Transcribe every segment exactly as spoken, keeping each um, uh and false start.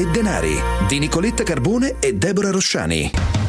e denari di Nicoletta Carbone e Deborah Rosciani.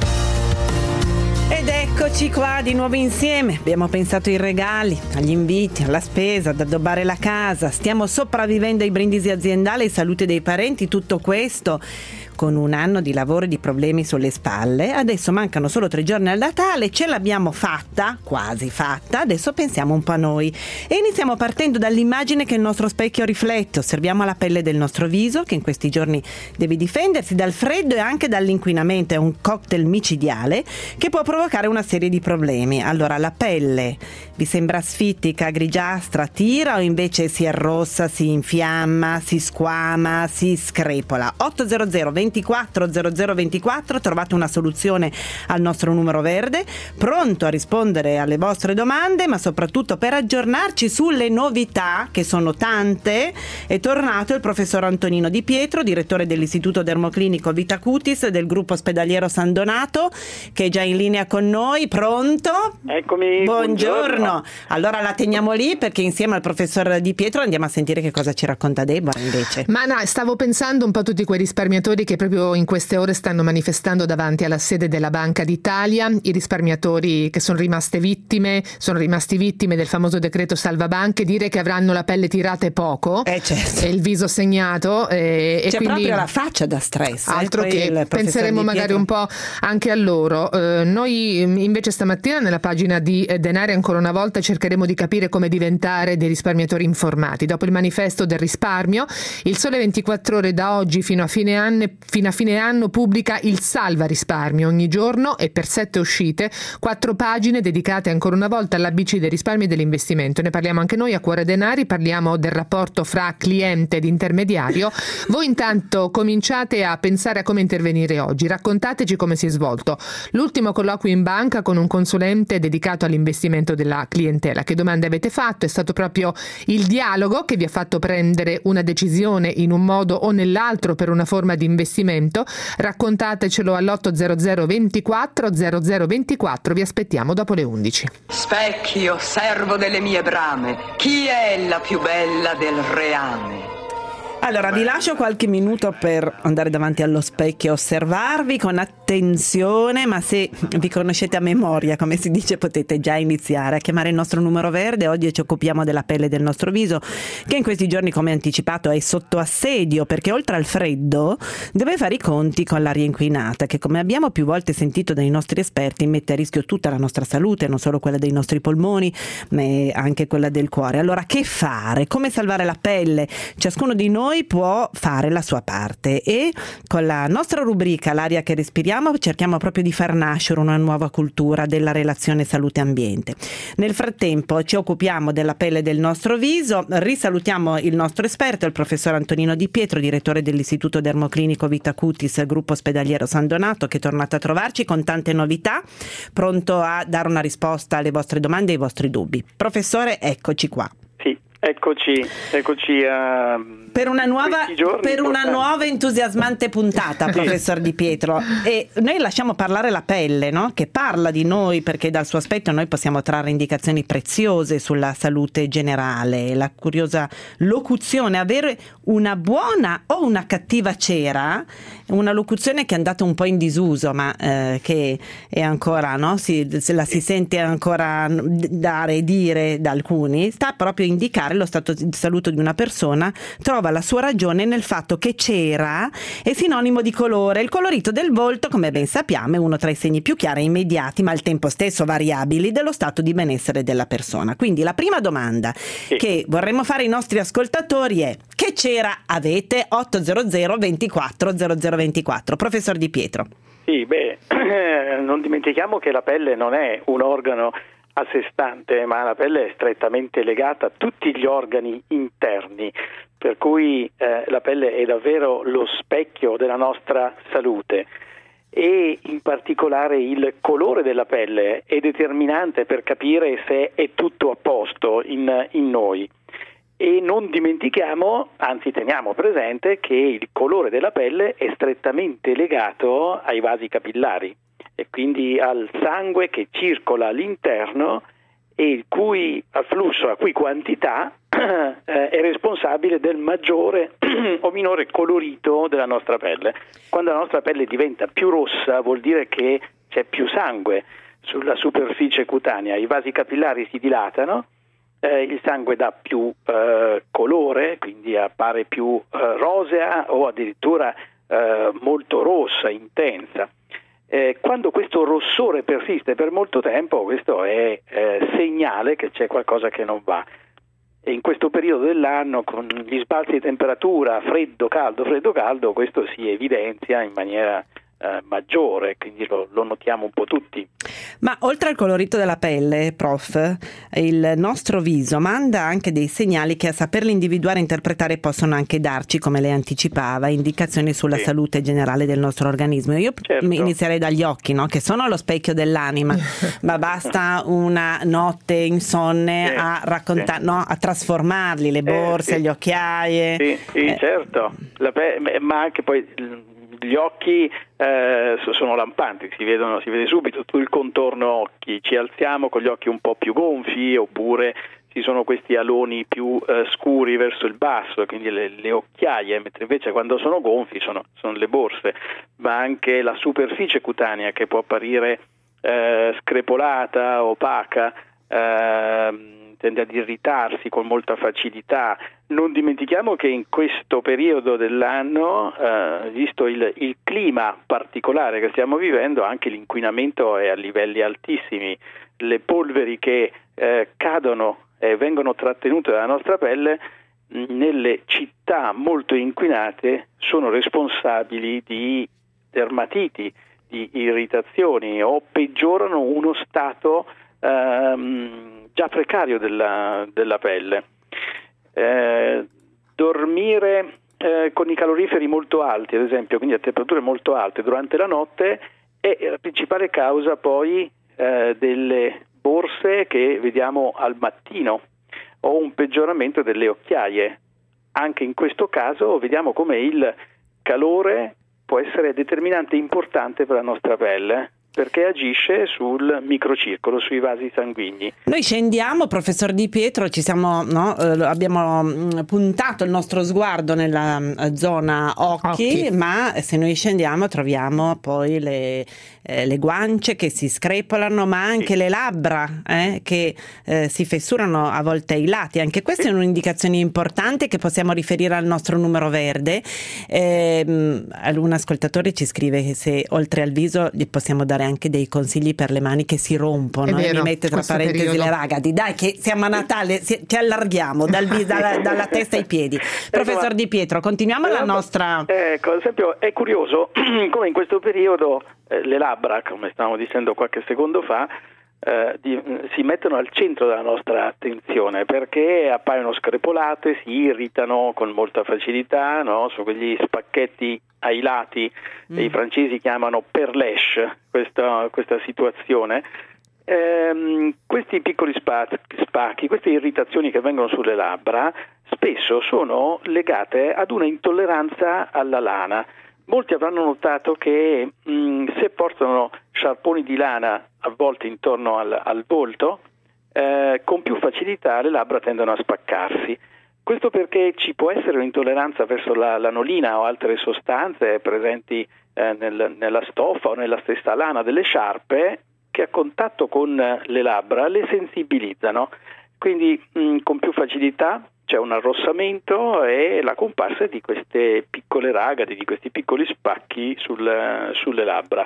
Ed eccoci qua di nuovo insieme. Abbiamo pensato ai regali, agli inviti, alla spesa, ad addobbare la casa. Stiamo sopravvivendo ai brindisi aziendali, ai saluti dei parenti, tutto questo con un anno di lavoro e di problemi sulle spalle. Adesso mancano solo tre giorni al Natale, ce l'abbiamo fatta, quasi fatta, adesso pensiamo un po' a noi. E iniziamo partendo dall'immagine che il nostro specchio riflette. Osserviamo la pelle del nostro viso, che in questi giorni deve difendersi dal freddo e anche dall'inquinamento. È un cocktail micidiale che può provocare una serie di problemi. Allora, la pelle vi sembra asfittica, grigiastra, tira o invece si arrossa, si infiamma, si squama, si screpola? ottocento ventiquattro zero zero ventiquattro, trovate una soluzione al nostro numero verde, pronto a rispondere alle vostre domande, ma soprattutto per aggiornarci sulle novità, che sono tante. È tornato il professor Antonino Di Pietro, direttore dell'Istituto Dermoclinico Vita Cutis del gruppo ospedaliero San Donato, che è già in linea con noi. Pronto? Eccomi. Buongiorno. Buongiorno. Allora la teniamo lì, perché insieme al professor Di Pietro andiamo a sentire che cosa ci racconta Deborah invece. Ma no, stavo pensando un po' a tutti quei risparmiatori che proprio in queste ore stanno manifestando davanti alla sede della Banca d'Italia, i risparmiatori che sono rimaste vittime, sono rimasti vittime del famoso decreto salvabanche, dire che avranno la pelle tirata è poco, eh certo. e il viso segnato, e, c'è e quindi proprio la faccia da stress. Altro eh, che penseremo magari un po' anche a loro. Eh, noi invece stamattina nella pagina di Denari ancora una volta cercheremo di capire come diventare dei risparmiatori informati. Dopo il manifesto del risparmio, il Sole ventiquattro Ore da oggi fino a fine anno fino a fine anno pubblica il Salva Risparmio ogni giorno, e per sette uscite quattro pagine dedicate ancora una volta all'A B C dei risparmi e dell'investimento. Ne parliamo anche noi a Cuore Denari, parliamo del rapporto fra cliente ed intermediario. Voi intanto cominciate a pensare a come intervenire oggi, raccontateci come si è svolto l'ultimo colloquio in banca con un consulente dedicato all'investimento della clientela. Che domande avete fatto? È stato proprio il dialogo che vi ha fatto prendere una decisione in un modo o nell'altro per una forma di investimento? Raccontatecelo all'ottocento ventiquattro zero zero ventiquattro, vi aspettiamo dopo le undici. Specchio, servo delle mie brame, chi è la più bella del reame? Allora, vi lascio qualche minuto per andare davanti allo specchio e osservarvi con attenzione, ma se vi conoscete a memoria, come si dice, potete già iniziare a chiamare il nostro numero verde. Oggi ci occupiamo della pelle del nostro viso, che in questi giorni, come anticipato, è sotto assedio, perché oltre al freddo deve fare i conti con l'aria inquinata, che, come abbiamo più volte sentito dai nostri esperti, mette a rischio tutta la nostra salute, non solo quella dei nostri polmoni, ma anche quella del cuore. Allora, che fare? Come salvare la pelle? Ciascuno di noi può fare la sua parte, e con la nostra rubrica L'aria che respiriamo cerchiamo proprio di far nascere una nuova cultura della relazione salute-ambiente. Nel frattempo ci occupiamo della pelle del nostro viso. Risalutiamo il nostro esperto, il professor Antonino Di Pietro, direttore dell'Istituto Dermoclinico Vita Cutis, gruppo ospedaliero San Donato, che è tornato a trovarci con tante novità, pronto a dare una risposta alle vostre domande e ai vostri dubbi. Professore, eccoci qua. Sì, eccoci, eccoci a... Per una nuova, per una nuova entusiasmante puntata, professor Di Pietro. E noi lasciamo parlare la pelle, no? Che parla di noi, perché dal suo aspetto noi possiamo trarre indicazioni preziose sulla salute generale. La curiosa locuzione avere una buona o una cattiva cera, una locuzione che è andata un po' in disuso, ma eh, che è ancora, no? Si, se la si sente ancora dare e dire da alcuni, sta proprio a indicare lo stato di salute di una persona. Trova la sua ragione nel fatto che cera è sinonimo di colore. Il colorito del volto, come ben sappiamo, è uno tra i segni più chiari e immediati, ma al tempo stesso variabili, dello stato di benessere della persona. Quindi la prima domanda sì. che vorremmo fare ai nostri ascoltatori è: che cera avete? ottocento ventiquattro zero zero ventiquattro. Professor Di Pietro. Sì, beh, non dimentichiamo che la pelle non è un organo a sé stante, ma la pelle è strettamente legata a tutti gli organi interni, per cui eh, la pelle è davvero lo specchio della nostra salute, e in particolare il colore della pelle è determinante per capire se è tutto a posto in, in noi. E non dimentichiamo, anzi teniamo presente, che il colore della pelle è strettamente legato ai vasi capillari e quindi al sangue che circola all'interno e il cui afflusso, a cui quantità eh, è responsabile del maggiore o minore colorito della nostra pelle. Quando la nostra pelle diventa più rossa vuol dire che c'è più sangue sulla superficie cutanea, i vasi capillari si dilatano, eh, il sangue dà più eh, colore, quindi appare più eh, rosea o addirittura eh, molto rossa, intensa. Eh, quando questo rossore persiste per molto tempo, questo è eh, segnale che c'è qualcosa che non va. E in questo periodo dell'anno, con gli sbalzi di temperatura, freddo, caldo, freddo, caldo, questo si evidenzia in maniera eh, maggiore, quindi lo, lo notiamo un po' tutti. Ma oltre al colorito della pelle, prof, il nostro viso manda anche dei segnali che a saperli individuare e interpretare possono anche darci, come lei anticipava, indicazioni sulla sì. salute generale del nostro organismo. Io certo. inizierei dagli occhi, no? Che sono lo specchio dell'anima, ma basta una notte insonne sì. a raccontare, sì. no? a trasformarli, le borse, eh, sì. le occhiaie. Sì, sì eh. certo, La pe- ma anche poi gli occhi eh, sono lampanti, si vedono, si vede subito tutto il contorno occhi, ci alziamo con gli occhi un po' più gonfi, oppure ci sono questi aloni più eh, scuri verso il basso, quindi le, le occhiaie, mentre invece quando sono gonfi sono, sono le borse, ma anche la superficie cutanea che può apparire eh, screpolata, opaca, eh, tende ad irritarsi con molta facilità. Non dimentichiamo che in questo periodo dell'anno, eh, visto il, il clima particolare che stiamo vivendo, anche l'inquinamento è a livelli altissimi. Le polveri che eh, cadono e vengono trattenute dalla nostra pelle nelle città molto inquinate sono responsabili di dermatiti, di irritazioni, o peggiorano uno stato ehm, già precario della, della pelle. Eh, dormire eh, con i caloriferi molto alti, ad esempio, quindi a temperature molto alte durante la notte, è la principale causa poi eh, delle borse che vediamo al mattino, o un peggioramento delle occhiaie. Anche in questo caso vediamo come il calore può essere determinante importante per la nostra pelle, perché agisce sul microcircolo, sui vasi sanguigni. Noi scendiamo, professor Di Pietro, ci siamo, no, eh, abbiamo mh, puntato il nostro sguardo nella uh, zona occhi, occhi, ma se noi scendiamo troviamo poi le, eh, le guance che si screpolano, ma anche sì. le labbra eh, che eh, si fessurano a volte ai lati. Anche questa sì. è un'indicazione importante che possiamo riferire al nostro numero verde. Eh, un ascoltatore ci scrive che se oltre al viso gli possiamo dare anche dei consigli per le mani che si rompono, vero, e mi mette tra parentesi periodo. Le ragazzi, dai che siamo a Natale, si, ci allarghiamo dal, dalla, dalla testa ai piedi. Professor ecco, Di Pietro, continuiamo la nostra... Ecco, ad esempio è curioso come in questo periodo eh, le labbra, come stavamo dicendo qualche secondo fa, eh, di, si mettono al centro della nostra attenzione, perché appaiono screpolate, si irritano con molta facilità, no? Su quegli spacchetti ai lati, mm. i francesi chiamano perlèche questa, questa situazione. Ehm, questi piccoli spacchi, queste irritazioni che vengono sulle labbra spesso sono legate ad una intolleranza alla lana. Molti avranno notato che mh, se portano sciarponi di lana avvolti intorno al, al volto, eh, con più facilità le labbra tendono a spaccarsi. Questo perché ci può essere un'intolleranza verso la lanolina o altre sostanze presenti eh, nel, nella stoffa o nella stessa lana delle sciarpe, che a contatto con le labbra le sensibilizzano. Quindi mh, con più facilità c'è un arrossamento e la comparsa di queste piccole ragadi, di questi piccoli spacchi sul, sulle labbra.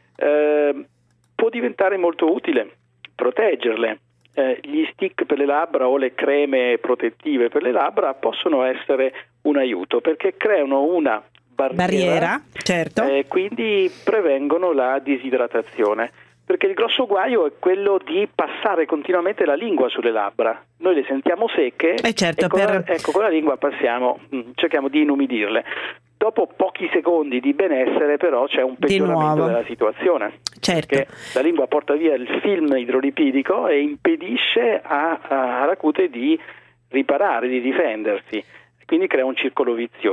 Eh, può diventare molto utile proteggerle. Eh, gli stick per le labbra o le creme protettive per le labbra possono essere un aiuto, perché creano una barriera, barriera certo. eh, quindi prevengono la disidratazione, perché il grosso guaio è quello di passare continuamente la lingua sulle labbra. Noi le sentiamo secche eh certo, e con, per... la, ecco, con la lingua passiamo, mh, cerchiamo di inumidirle. Dopo pochi secondi di benessere però c'è un peggioramento della situazione, certo. perché la lingua porta via il film idrolipidico e impedisce a, a, alla cute di riparare, di difendersi, quindi crea un circolo vizioso.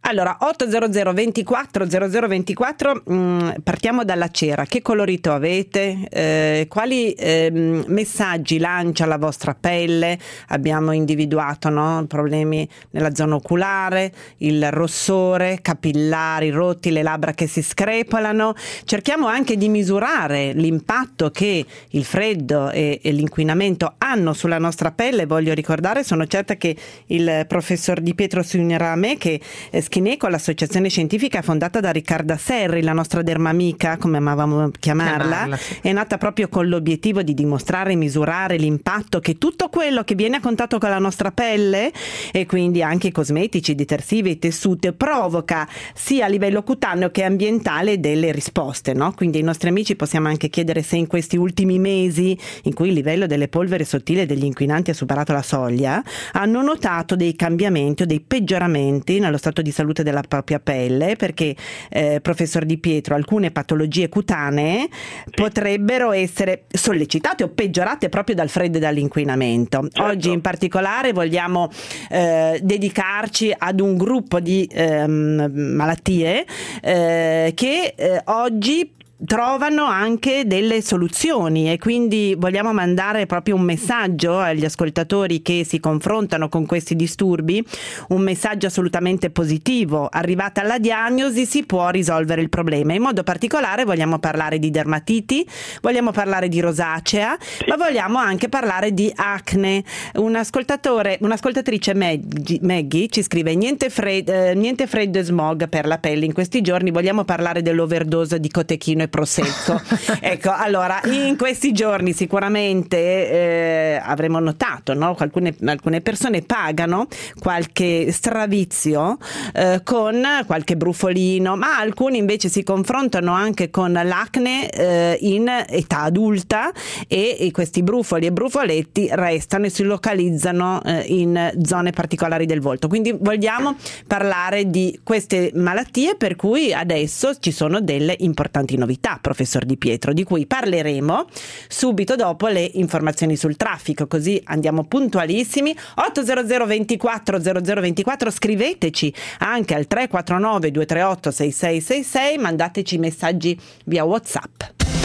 Allora, otto zero zero ventiquattro zero zero ventiquattro, mh, partiamo dalla cera. Che colorito avete? Eh, quali eh, messaggi lancia la vostra pelle? Abbiamo individuato, no? Problemi nella zona oculare, il rossore, capillari rotti, le labbra che si screpolano. Cerchiamo anche di misurare l'impatto che il freddo e, e l'inquinamento hanno sulla nostra pelle. Voglio ricordare, sono certa che il professor Di Pietro si unirà a me, che eh, Schineco, l'associazione scientifica fondata da Riccarda Serri, la nostra dermamica, come amavamo chiamarla, chiamarla sì. È nata proprio con l'obiettivo di dimostrare e misurare l'impatto che tutto quello che viene a contatto con la nostra pelle, e quindi anche i cosmetici, i detersivi, i tessuti, provoca sia a livello cutaneo che ambientale delle risposte, no? Quindi ai nostri amici possiamo anche chiedere se in questi ultimi mesi, in cui il livello delle polveri sottili e degli inquinanti ha superato la soglia, hanno notato dei cambiamenti o dei peggioramenti nello stato di salute della propria pelle, perché eh, professor Di Pietro, alcune patologie cutanee sì. potrebbero essere sollecitate o peggiorate proprio dal freddo e dall'inquinamento. Certo. Oggi in particolare vogliamo eh, dedicarci ad un gruppo di ehm, malattie eh, che eh, oggi trovano anche delle soluzioni, e quindi vogliamo mandare proprio un messaggio agli ascoltatori che si confrontano con questi disturbi, un messaggio assolutamente positivo. Arrivata alla diagnosi si può risolvere il problema. In modo particolare vogliamo parlare di dermatiti, vogliamo parlare di rosacea, sì. ma vogliamo anche parlare di acne. Un ascoltatore, un'ascoltatrice Maggie, Maggie ci scrive: niente, fred, eh, niente freddo e smog per la pelle in questi giorni, vogliamo parlare dell'overdose di cotechino e prosecco. Ecco, allora in questi giorni sicuramente eh, avremo notato, no? Alcune, alcune persone pagano qualche stravizio eh, con qualche brufolino, ma alcuni invece si confrontano anche con l'acne eh, in età adulta, e, e questi brufoli e brufoletti restano e si localizzano eh, in zone particolari del volto. Quindi vogliamo parlare di queste malattie, per cui adesso ci sono delle importanti novità, professor Di Pietro, di cui parleremo subito dopo le informazioni sul traffico, così andiamo puntualissimi. otto zero zero ventiquattro zero zero ventiquattro, scriveteci anche al tre quattro nove due tre otto sei sei sei sei, mandateci messaggi via WhatsApp.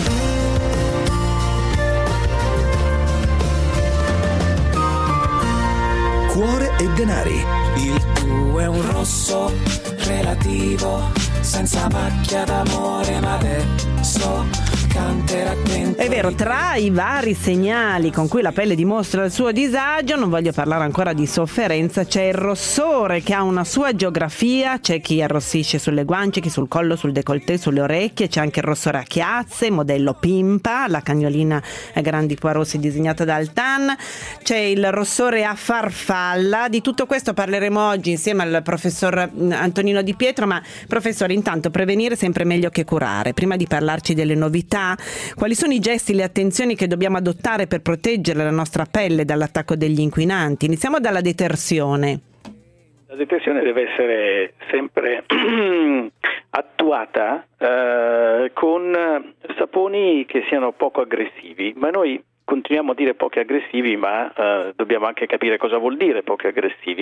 Cuore e denari. Il tuo è un rosso relativo, senza macchia d'amore, ma adesso canterà dentro. È vero, tra i vari segnali con cui la pelle dimostra il suo disagio, non voglio parlare ancora di sofferenza, c'è il rossore che ha una sua geografia. C'è chi arrossisce sulle guance, chi sul collo, sul décolleté, sulle orecchie. C'è anche il rossore a chiazze, modello Pimpa, la cagnolina a grandi pois rossi disegnata da Altan. C'è il rossore a farfalla. Di tutto questo parleremo oggi insieme al professor Antonino Di Pietro. Ma professore, intanto prevenire è sempre meglio che curare. Prima di parlarci delle novità, quali sono i gesti, le attenzioni che dobbiamo adottare per proteggere la nostra pelle dall'attacco degli inquinanti? Iniziamo dalla detersione. La detersione deve essere sempre attuata eh, con saponi che siano poco aggressivi, ma noi continuiamo a dire pochi aggressivi, ma eh, dobbiamo anche capire cosa vuol dire pochi aggressivi.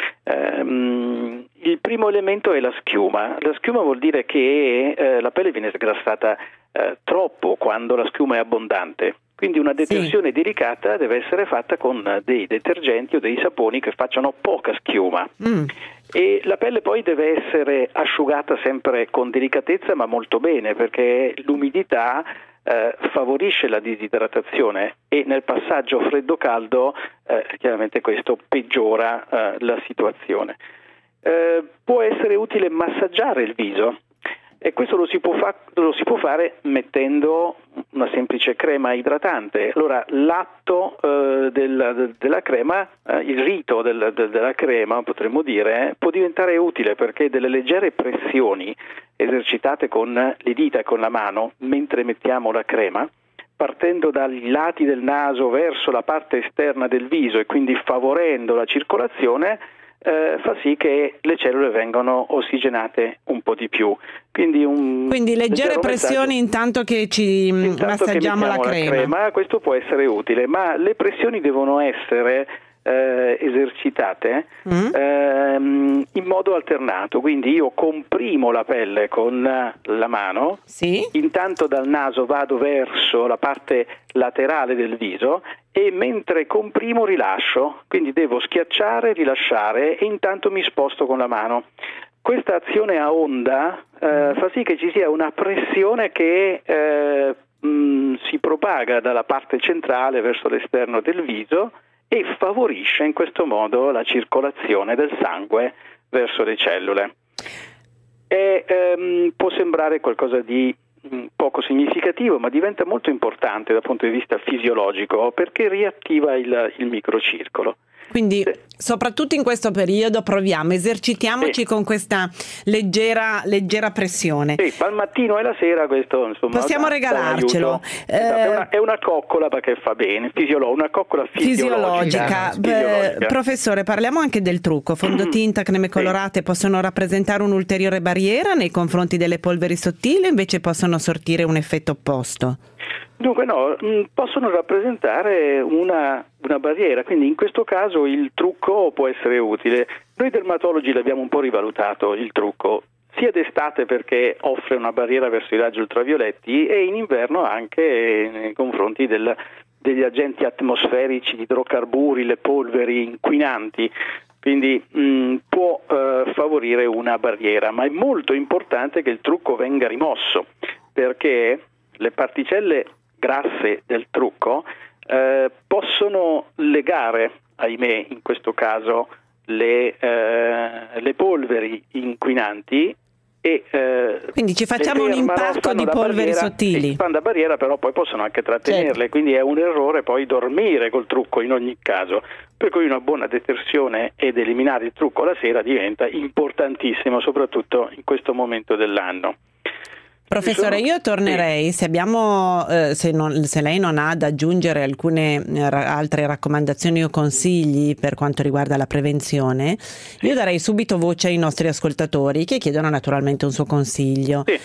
Eh, il primo elemento è la schiuma. La schiuma vuol dire che eh, la pelle viene sgrassata eh, troppo quando la schiuma è abbondante. Quindi una detersione sì. delicata deve essere fatta con dei detergenti o dei saponi che facciano poca schiuma. Mm. E la pelle poi deve essere asciugata sempre con delicatezza, ma molto bene, perché l'umidità Eh, favorisce la disidratazione, e nel passaggio freddo-caldo eh, chiaramente questo peggiora eh, la situazione. Eh, può essere utile massaggiare il viso, e questo lo si può, fa- lo si può fare mettendo una semplice crema idratante. Allora l'atto eh, della, della crema, eh, il rito del, del, della crema potremmo dire, eh, può diventare utile, perché delle leggere pressioni esercitate con le dita e con la mano mentre mettiamo la crema, partendo dai lati del naso verso la parte esterna del viso e quindi favorendo la circolazione, eh, fa sì che le cellule vengano ossigenate un po' di più. Quindi, un quindi leggere pressioni intanto che ci intanto massaggiamo che la crema. la crema. Questo può essere utile, ma le pressioni devono essere eh, esercitate mm. ehm, in modo alternato, quindi io comprimo la pelle con la mano, sì. intanto dal naso vado verso la parte laterale del viso e mentre comprimo rilascio, quindi devo schiacciare, rilasciare e intanto mi sposto con la mano. Questa azione a onda eh, fa sì che ci sia una pressione che eh, mh, si propaga dalla parte centrale verso l'esterno del viso e favorisce in questo modo la circolazione del sangue verso le cellule. E, ehm, può sembrare qualcosa di mh, poco significativo, ma diventa molto importante dal punto di vista fisiologico perché riattiva il, il microcircolo. Quindi soprattutto in questo periodo proviamo, esercitiamoci sì. con questa leggera, leggera pressione. Sì, al mattino e la sera questo insomma possiamo dà, regalarcelo. Dà eh, è, una, è una coccola perché fa bene, fisiolo- una coccola fisiologica. fisiologica. Beh, professore, parliamo anche del trucco. Fondotinta, creme colorate sì. possono rappresentare un'ulteriore barriera nei confronti delle polveri sottili, invece possono sortire un effetto opposto? Dunque no, mh, possono rappresentare una, una barriera, quindi in questo caso il trucco può essere utile. Noi dermatologi l'abbiamo un po' rivalutato il trucco, sia d'estate perché offre una barriera verso i raggi ultravioletti e in inverno anche nei confronti del, degli agenti atmosferici, idrocarburi, le polveri inquinanti. Quindi mh, può eh, favorire una barriera, ma è molto importante che il trucco venga rimosso perché le particelle grasse del trucco eh, possono legare, ahimè in questo caso, le, eh, le polveri inquinanti e eh, quindi ci facciamo un impacto di polveri sottili. Fanno da barriera, però poi possono anche trattenerle, certo. Quindi è un errore poi dormire col trucco in ogni caso, per cui una buona detersione ed eliminare il trucco la sera diventa importantissimo, soprattutto in questo momento dell'anno. Professore, io tornerei, se abbiamo, eh, se, non, se lei non ha da aggiungere alcune eh, ra- altre raccomandazioni o consigli per quanto riguarda la prevenzione, io darei subito voce ai nostri ascoltatori che chiedono naturalmente un suo consiglio. Sì.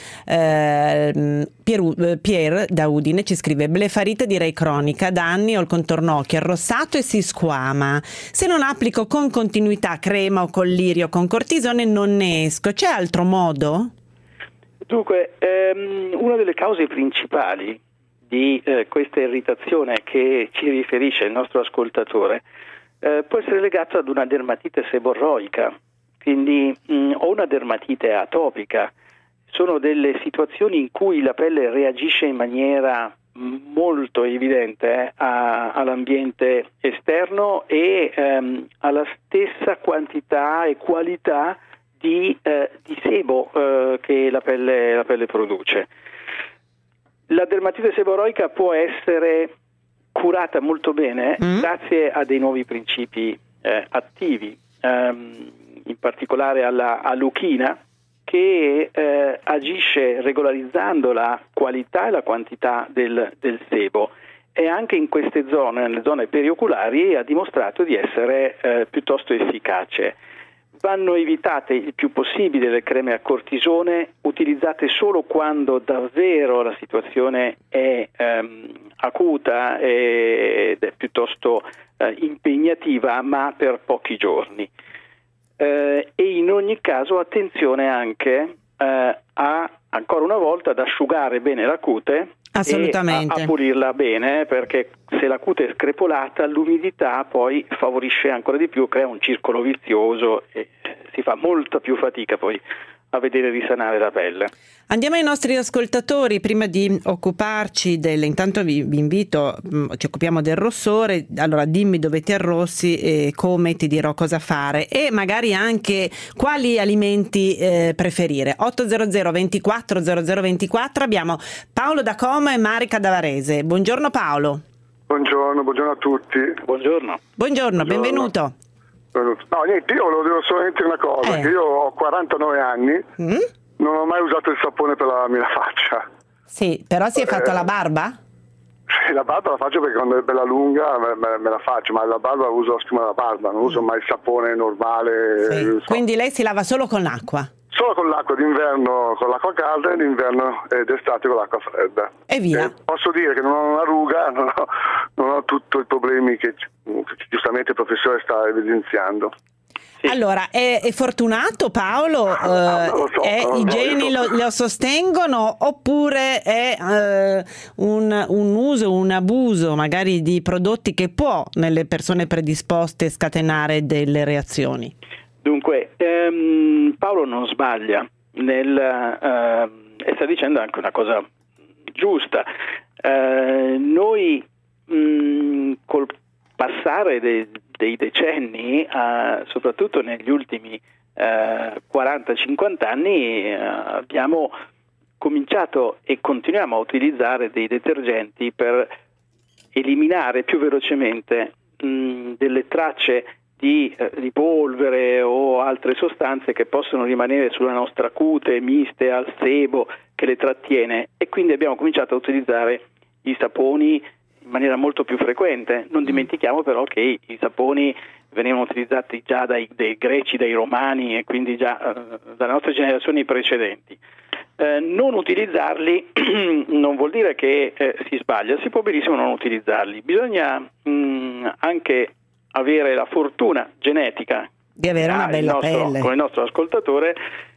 Eh, Pier, Pier da Udine ci scrive: blefarite direi cronica, da anni ho il contorno occhio arrossato e si squama. Se non applico con continuità crema o collirio con cortisone non ne esco. C'è altro modo? Dunque, ehm, una delle cause principali di eh, questa irritazione che ci riferisce il nostro ascoltatore eh, può essere legata ad una dermatite seborroica, quindi mh, o una dermatite atopica. Sono delle situazioni in cui la pelle reagisce in maniera molto evidente eh, a, all'ambiente esterno e ehm, alla stessa quantità e qualità Di, eh, di sebo eh, che la pelle, la pelle produce. La dermatite seborroica può essere curata molto bene mm. grazie a dei nuovi principi eh, attivi, ehm, in particolare alla aluchina, che eh, agisce regolarizzando la qualità e la quantità del, del sebo e anche in queste zone, nelle zone perioculari, ha dimostrato di essere eh, piuttosto efficace. Vanno evitate il più possibile le creme a cortisone, utilizzate solo quando davvero la situazione è ehm, acuta ed è piuttosto eh, impegnativa, ma per pochi giorni. Eh, e in ogni caso attenzione anche eh, a, ancora una volta, ad asciugare bene la cute. Assolutamente. E a, a pulirla bene, perché se la cute è screpolata l'umidità poi favorisce ancora di più, crea un circolo vizioso e si fa molta più fatica poi a vedere risanare la pelle. Andiamo ai nostri ascoltatori prima di occuparci del, intanto vi, vi invito, ci occupiamo del rossore, allora dimmi dove ti arrossi e come, ti dirò cosa fare e magari anche quali alimenti eh, preferire. otto zero zero ventiquattro zero zero ventiquattro abbiamo Paolo da Como e Marica da Varese. Buongiorno Paolo. Buongiorno, buongiorno a tutti. Buongiorno. Buongiorno, Buongiorno. benvenuto. No, niente, io volevo dire solamente una cosa, eh. che io ho quarantanove anni, mm? non ho mai usato il sapone per la mia faccia. Sì, però si è fatto eh, la barba? Sì, la barba la faccio perché quando è bella lunga me, me, me la faccio, ma la barba uso la schiuma della barba, non uso mai il sapone normale. Sì. So. Quindi lei si lava solo con l'acqua? Solo con l'acqua d'inverno con l'acqua calda e d'inverno e d'estate con l'acqua fredda. E via. E posso dire che non ho una ruga, non ho, non ho no? Tutti i problemi che, che giustamente il professore sta evidenziando. Sì. Allora, è, è fortunato Paolo? Ah, eh, lo so, è, no, I no, geni lo, lo sostengono, oppure è eh, un, un uso, un abuso magari di prodotti che può nelle persone predisposte scatenare delle reazioni? Dunque, ehm, Paolo non sbaglia nel, eh, e sta dicendo anche una cosa giusta. Eh, noi mh, col passare dei, dei decenni, eh, soprattutto negli ultimi eh, quaranta cinquanta anni, eh, abbiamo cominciato e continuiamo a utilizzare dei detergenti per eliminare più velocemente mh, delle tracce di, eh, di polvere o altre sostanze che possono rimanere sulla nostra cute, miste al sebo che le trattiene, e quindi abbiamo cominciato a utilizzare i saponi in maniera molto più frequente. Non dimentichiamo però che i, i saponi venivano utilizzati già dai, dai greci, dai romani, e quindi già eh, dalle nostre generazioni precedenti. Eh, non utilizzarli non vuol dire che eh, si sbaglia, si può benissimo non utilizzarli. Bisogna mh, anche avere la fortuna genetica di avere una bella nostro, pelle, con il nostro ascoltatore,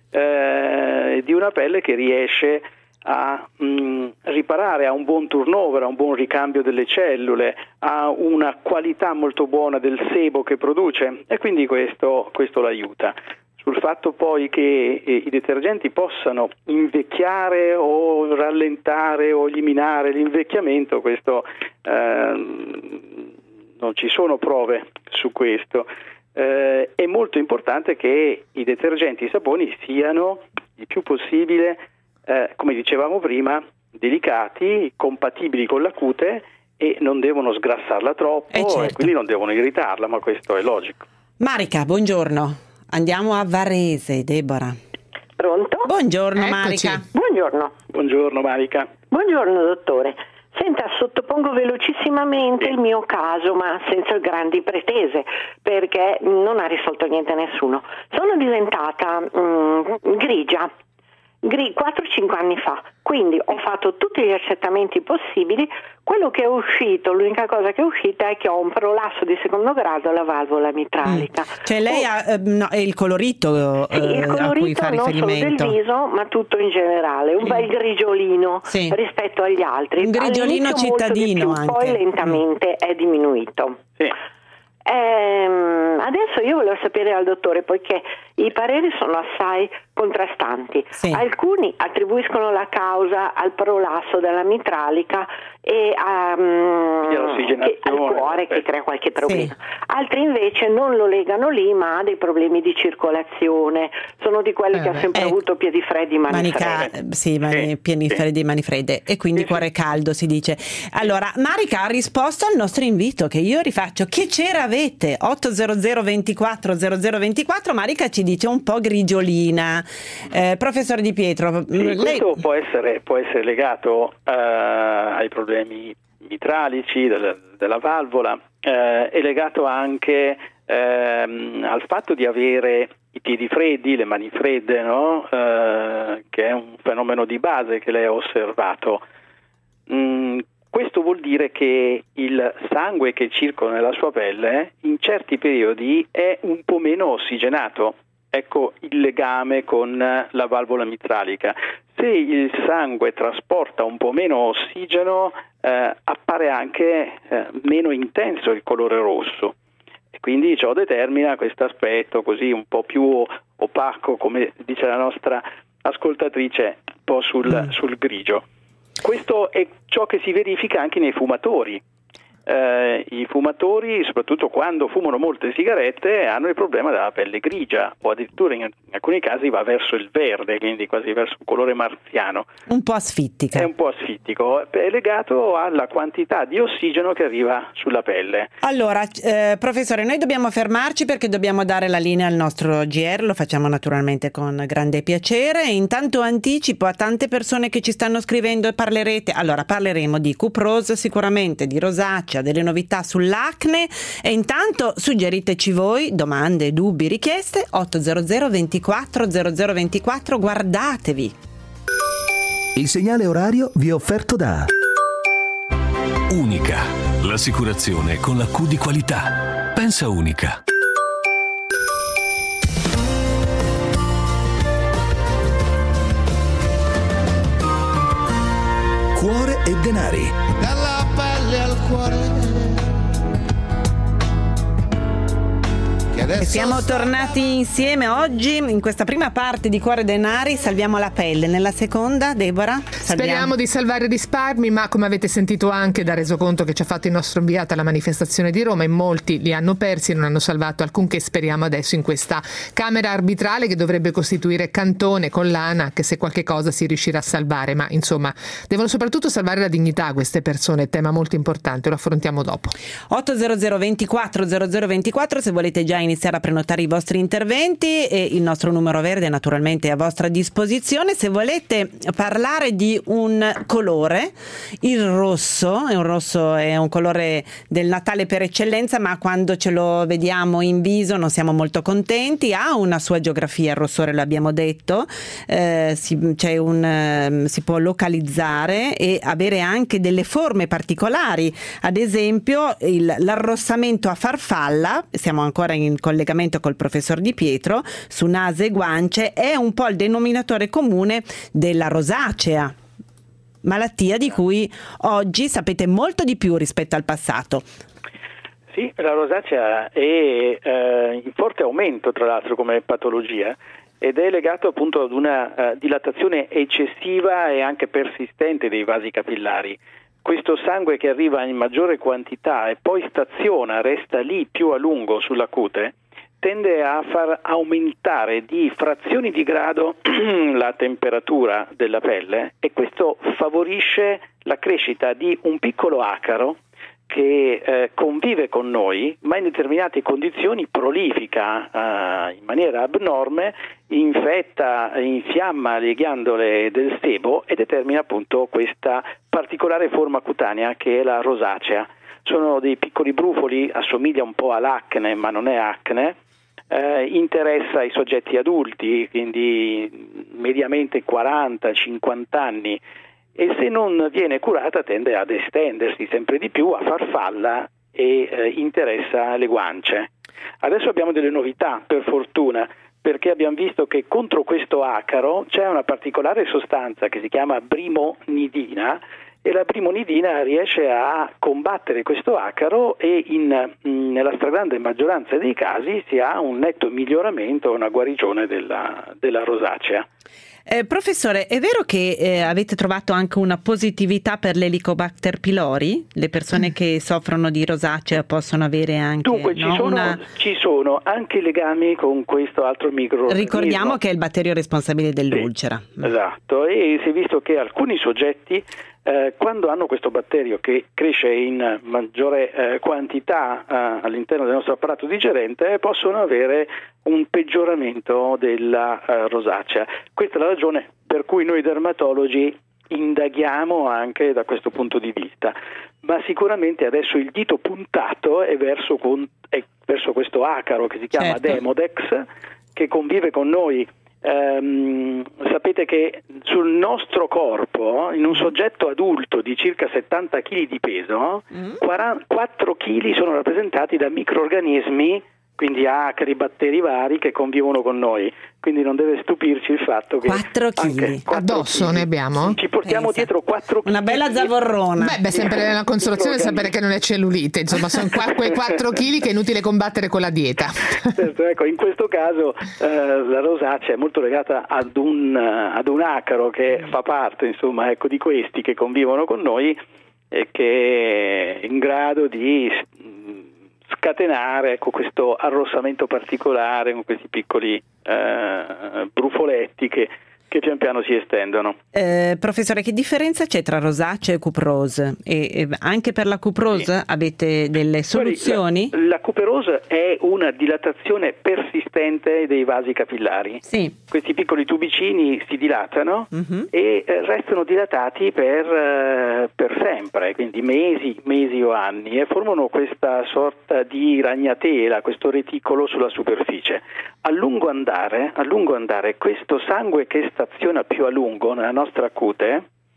eh, di una pelle che riesce a mh, riparare, a un buon turnover, a un buon ricambio delle cellule, a una qualità molto buona del sebo che produce, e quindi questo, questo l'aiuta. Sul fatto poi che eh, i detergenti possano invecchiare o rallentare o eliminare l'invecchiamento, questo eh, non ci sono prove su questo. Eh, è molto importante che i detergenti e i saponi siano il più possibile, eh, come dicevamo prima, delicati, compatibili con la cute, e non devono sgrassarla troppo, eh certo. E quindi non devono irritarla, ma questo è logico. Marica, buongiorno. Andiamo a Varese, Deborah. Pronto? Buongiorno. Eccoci. Marica. Buongiorno. Buongiorno Marica. Buongiorno dottore. Senta, sottopongo velocissimamente il mio caso, ma senza grandi pretese, perché non ha risolto niente nessuno. Sono diventata mh, grigia gri- quattro cinque anni fa, quindi ho fatto tutti gli accertamenti possibili. Quello che è uscito, l'unica cosa che è uscita è che ho un prolasso di secondo grado alla valvola mitralica. Mm. Cioè lei oh. ha eh, no, è il colorito, sì, il colorito a cui fa non riferimento. solo del viso, ma tutto in generale, un bel grigiolino sì. rispetto agli altri. Un grigiolino all'inizio cittadino molto di più, anche. poi lentamente mm. è diminuito. Sì. Ehm, adesso io volevo sapere dal dottore, poiché i pareri sono assai contrastanti. Sì. Alcuni attribuiscono la causa al prolasso della mitralica e a, um, che, al cuore che crea qualche problema. Sì. Altri invece non lo legano lì, ma ha dei problemi di circolazione. Sono di quelli eh, che ha sempre ecco. avuto piedi freddi, mani Manica, fredde. Sì, mani, sì. piedi sì. freddi, mani fredde, e quindi sì, cuore sì. caldo si dice. Allora, Marica ha risposto al nostro invito, che io rifaccio. Che c'era avete? otto zero zero ventiquattro zero zero ventiquattro. Marica ci dice un po' grigiolina. Eh, professore Di Pietro, sì, lei... questo può essere, può essere legato uh, ai problemi mitralici della, della valvola, eh, è legato anche ehm, al fatto di avere i piedi freddi, le mani fredde, no? Eh, che è un fenomeno di base che lei ha osservato. Mm, questo vuol dire che il sangue che circola nella sua pelle in certi periodi è un po' meno ossigenato. Ecco il legame con la valvola mitralica. Se il sangue trasporta un po' meno ossigeno, eh, appare anche eh, meno intenso il colore rosso, e quindi ciò determina questo aspetto così un po' più opaco, come dice la nostra ascoltatrice, un po' sul, sul grigio. Questo è ciò che si verifica anche nei fumatori. Eh, i fumatori, soprattutto quando fumano molte sigarette, hanno il problema della pelle grigia, o addirittura in, in alcuni casi va verso il verde, quindi quasi verso un colore marziano. Un po' asfittica. È un po' asfittico, è legato alla quantità di ossigeno che arriva sulla pelle. Allora, eh, professore, noi dobbiamo fermarci perché dobbiamo dare la linea al nostro G R, lo facciamo naturalmente con grande piacere. Intanto anticipo a tante persone che ci stanno scrivendo, parlerete, allora parleremo di Cuprose sicuramente, di rosacea, delle novità sull'acne, e intanto suggeriteci voi domande, dubbi, richieste. Otto zero zero ventiquattro zero zero ventiquattro, guardatevi. Il segnale orario vi è offerto da Unica, L'assicurazione con la Q di qualità. Pensa Unica. Cuore e denari. Dalla pelle al cuore. E siamo tornati insieme oggi in questa prima parte di Cuore Denari. Salviamo la pelle. Nella seconda, Deborah? Salviamo. Speriamo di salvare risparmi, ma come avete sentito anche dal resoconto che ci ha fatto il nostro inviato alla manifestazione di Roma, in molti li hanno persi e non hanno salvato alcunché. Speriamo adesso in questa Camera arbitrale che dovrebbe costituire cantone con l'ANAC, che se qualche cosa si riuscirà a salvare, ma insomma devono soprattutto salvare la dignità queste persone, tema molto importante, lo affrontiamo dopo. otto zero zero ventiquattro zero zero ventiquattro se volete già iniziare a prenotare i vostri interventi, e il nostro numero verde naturalmente è a vostra disposizione. Se volete parlare di un colore, il rosso è un rosso è un colore del Natale per eccellenza, ma quando ce lo vediamo in viso non siamo molto contenti. Ha una sua geografia il rossore, l'abbiamo detto, eh, si, c'è un, eh, si può localizzare e avere anche delle forme particolari, ad esempio il, l'arrossamento a farfalla. Siamo ancora in collegamento col professor Di Pietro su naso e guance, è un po' il denominatore comune della rosacea, malattia di cui oggi sapete molto di più rispetto al passato. Sì, la rosacea è eh, in forte aumento tra l'altro come patologia, ed è legato appunto ad una uh, dilatazione eccessiva e anche persistente dei vasi capillari. Questo sangue che arriva in maggiore quantità e poi staziona, resta lì più a lungo sulla cute, tende a far aumentare di frazioni di grado la temperatura della pelle, e questo favorisce la crescita di un piccolo acaro che eh, convive con noi, ma in determinate condizioni prolifica eh, in maniera abnorme, infetta, infiamma le ghiandole del sebo e determina appunto questa particolare forma cutanea che è la rosacea. Sono dei piccoli brufoli, assomiglia un po' all'acne, ma non è acne. Eh, interessa i soggetti adulti, quindi mediamente quaranta cinquanta anni, e se non viene curata tende ad estendersi sempre di più a farfalla e eh, interessa le guance. Adesso abbiamo delle novità, per fortuna, perché abbiamo visto che contro questo acaro c'è una particolare sostanza che si chiama brimonidina, e la brimonidina riesce a combattere questo acaro e in, nella stragrande maggioranza dei casi si ha un netto miglioramento, una guarigione della, della rosacea. Eh, professore, è vero che eh, avete trovato anche una positività per l'Helicobacter pylori? Le persone mm. che soffrono di rosacea possono avere anche... Dunque ci, no? sono, una... ci sono anche legami con questo altro microorganismo. Ricordiamo che è il batterio responsabile dell'ulcera. Sì, esatto, e si è visto che alcuni soggetti eh, quando hanno questo batterio che cresce in maggiore eh, quantità eh, all'interno del nostro apparato digerente possono avere un peggioramento della uh, rosacea. Questa è la ragione per cui noi dermatologi indaghiamo anche da questo punto di vista, ma sicuramente adesso il dito puntato è verso, con, è verso questo acaro che si chiama certo. Demodex, che convive con noi. Um, sapete che sul nostro corpo, in un soggetto adulto di circa settanta chili di peso, mm. quattro chili sono rappresentati da microrganismi, quindi acari, batteri vari che convivono con noi, quindi non deve stupirci il fatto che quattro chili addosso chili. Ne abbiamo? Ci portiamo Pensa. dietro quattro chili. Una bella zavorrona. Beh, beh sempre una consolazione sapere che non è cellulite, insomma sono qua, quei quattro chili che è inutile combattere con la dieta. Certo, ecco, in questo caso eh, la rosacea è molto legata ad un, ad un acaro che fa parte, insomma, ecco, di questi che convivono con noi e che è in grado di scatenare ecco, questo arrossamento particolare con questi piccoli eh, brufoletti che, che pian piano si estendono. Eh, professore, che differenza c'è tra rosacea e cuprose? E, e anche per la cuprose sì. avete delle soluzioni? La, la cuprose è una dilatazione persistente dei vasi capillari. Sì. Questi piccoli tubicini si dilatano uh-huh. e eh, restano dilatati per, eh, per sempre, quindi mesi, mesi o anni, e formano questa sorta di ragnatela, questo reticolo sulla superficie. A lungo andare, a lungo andare questo sangue che staziona più a lungo nella nostra cute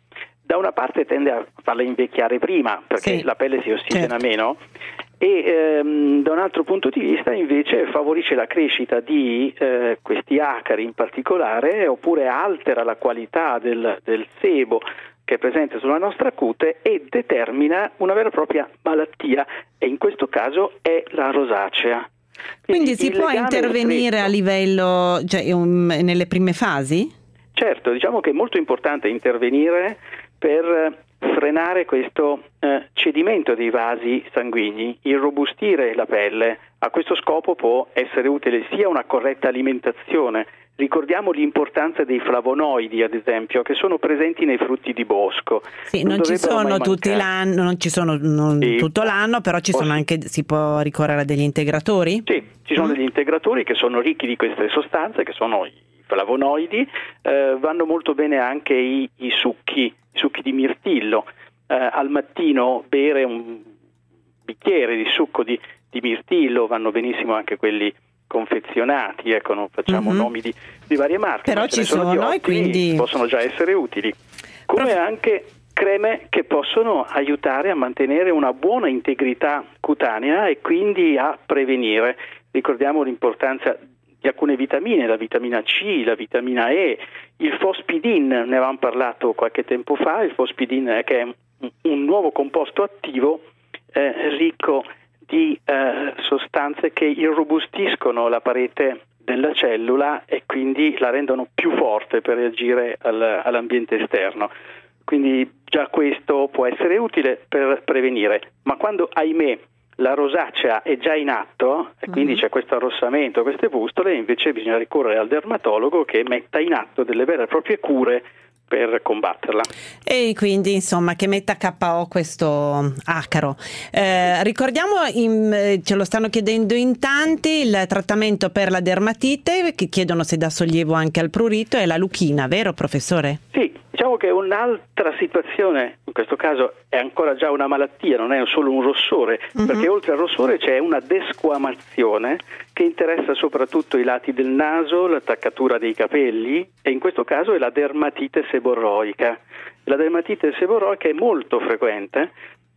da una parte tende a farla invecchiare prima, perché sì, la pelle si ossigena certo. meno, e ehm, da un altro punto di vista invece favorisce la crescita di eh, questi acari in particolare, oppure altera la qualità del, del sebo che è presente sulla nostra cute e determina una vera e propria malattia, e in questo caso è la rosacea. Quindi, Quindi si può intervenire stretto. a livello, cioè, um, nelle prime fasi? Certo, diciamo che è molto importante intervenire per frenare questo eh, cedimento dei vasi sanguigni, irrobustire la pelle. A questo scopo può essere utile sia una corretta alimentazione. Ricordiamo l'importanza dei flavonoidi, ad esempio, che sono presenti nei frutti di bosco. Sì, non, non ci sono tutti l'anno, non ci sono non sì. tutto l'anno, però ci sono anche, si può ricorrere a degli integratori? Sì, ci sono mm. degli integratori che sono ricchi di queste sostanze, che sono i flavonoidi. Eh, vanno molto bene anche i, i succhi, i succhi di mirtillo. Eh, al mattino bere un bicchiere di succo di, di mirtillo, vanno benissimo anche quelli confezionati, ecco, non facciamo mm-hmm. nomi di, di varie marche, però ci sono, sono ottimi, e quindi possono già essere utili, come Prof... anche creme che possono aiutare a mantenere una buona integrità cutanea e quindi a prevenire. Ricordiamo l'importanza di alcune vitamine, la vitamina C, la vitamina E, il Fospidin, ne avevamo parlato qualche tempo fa, il Fospidin che è un nuovo composto attivo eh, ricco di eh, sostanze che irrobustiscono la parete della cellula e quindi la rendono più forte per reagire al, all'ambiente esterno. Quindi già questo può essere utile per prevenire, ma quando, ahimè, la rosacea è già in atto e quindi uh-huh. c'è questo arrossamento, queste pustole, invece bisogna ricorrere al dermatologo che metta in atto delle vere e proprie cure per combatterla. E quindi insomma che metta K O questo acaro. Eh, ricordiamo, in, ce lo stanno chiedendo in tanti, il trattamento per la dermatite, che chiedono se dà sollievo anche al prurito, e la luchina, vero professore? Sì, diciamo che è un'altra situazione, in questo caso è ancora già una malattia, non è solo un rossore, uh-huh. perché oltre al rossore c'è una desquamazione che interessa soprattutto i lati del naso, l'attaccatura dei capelli, e in questo caso è la dermatite seborroica. La dermatite seborroica è molto frequente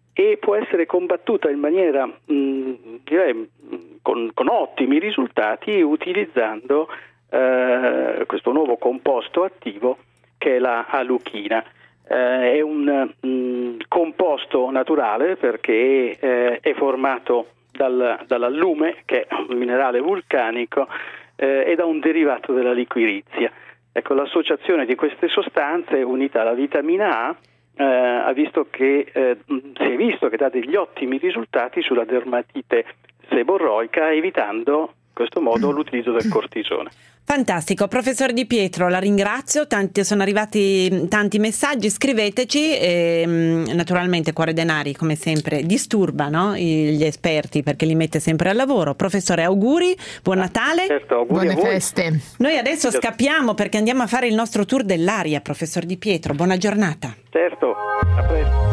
e può essere combattuta in maniera, mh, direi, con, con ottimi risultati utilizzando eh, questo nuovo composto attivo che è la aluchina. Eh, è un mh, composto naturale perché eh, è formato dal, dall'allume, che è un minerale vulcanico, eh, e da un derivato della liquirizia. Ecco, l'associazione di queste sostanze unita alla vitamina A eh, ha visto che eh, si è visto che dà degli ottimi risultati sulla dermatite seborroica, evitando in questo modo l'utilizzo del cortisone. Fantastico, professor Di Pietro, la ringrazio, tanti, sono arrivati tanti messaggi, scriveteci e naturalmente Cuore Denari come sempre disturba, no? gli esperti perché li mette sempre al lavoro. Professore, auguri, buon Natale, certo, auguri, buone feste. Noi adesso scappiamo perché andiamo a fare il nostro tour dell'aria, professor Di Pietro, buona giornata. Certo, a presto.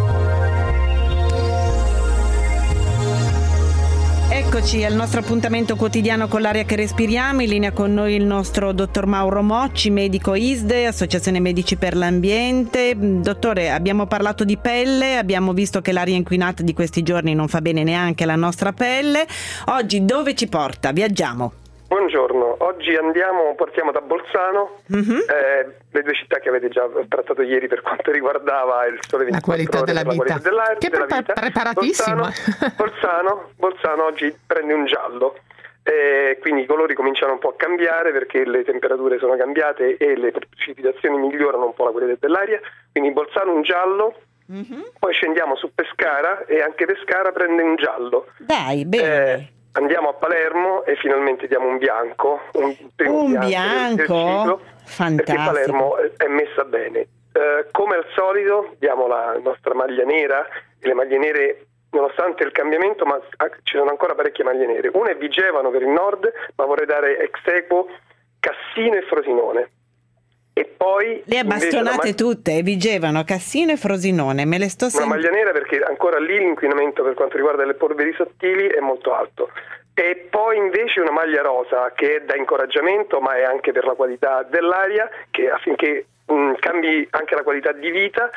Eccoci al nostro appuntamento quotidiano con l'aria che respiriamo. In linea con noi il nostro dottor Mauro Mocci, medico I S D E, Associazione Medici per l'Ambiente. Dottore, abbiamo parlato di pelle, abbiamo visto che l'aria inquinata di questi giorni non fa bene neanche alla nostra pelle. Oggi dove ci porta? Viaggiamo. Buongiorno, oggi andiamo, partiamo da Bolzano, mm-hmm. eh, le due città che avete già trattato ieri per quanto riguardava il sole la qualità della vita, la qualità della, che della vita. Preparatissimo. Bolzano, Bolzano, Bolzano oggi prende un giallo, eh, quindi i colori cominciano un po' a cambiare perché le temperature sono cambiate e le precipitazioni migliorano un po' la qualità dell'aria, quindi Bolzano un giallo, mm-hmm. poi scendiamo su Pescara e anche Pescara prende un giallo. Dai, bene. Eh, Andiamo a Palermo e finalmente diamo un bianco, un, un bianco, bianco del ciclo, fantastico. Perché Palermo è messa bene. Eh, come al solito diamo la nostra maglia nera, e le maglie nere, nonostante il cambiamento, ma ci sono ancora parecchie maglie nere. Una è Vigevano per il nord, ma vorrei dare ex aequo Cassino e Frosinone. E poi le abbastonate mag- tutte, Vigevano, Cassino e Frosinone, me le sto sempre. Una maglia nera perché ancora lì l'inquinamento per quanto riguarda le polveri sottili è molto alto. E poi invece una maglia rosa che è da incoraggiamento, ma è anche per la qualità dell'aria, che affinché mh, cambi anche la qualità di vita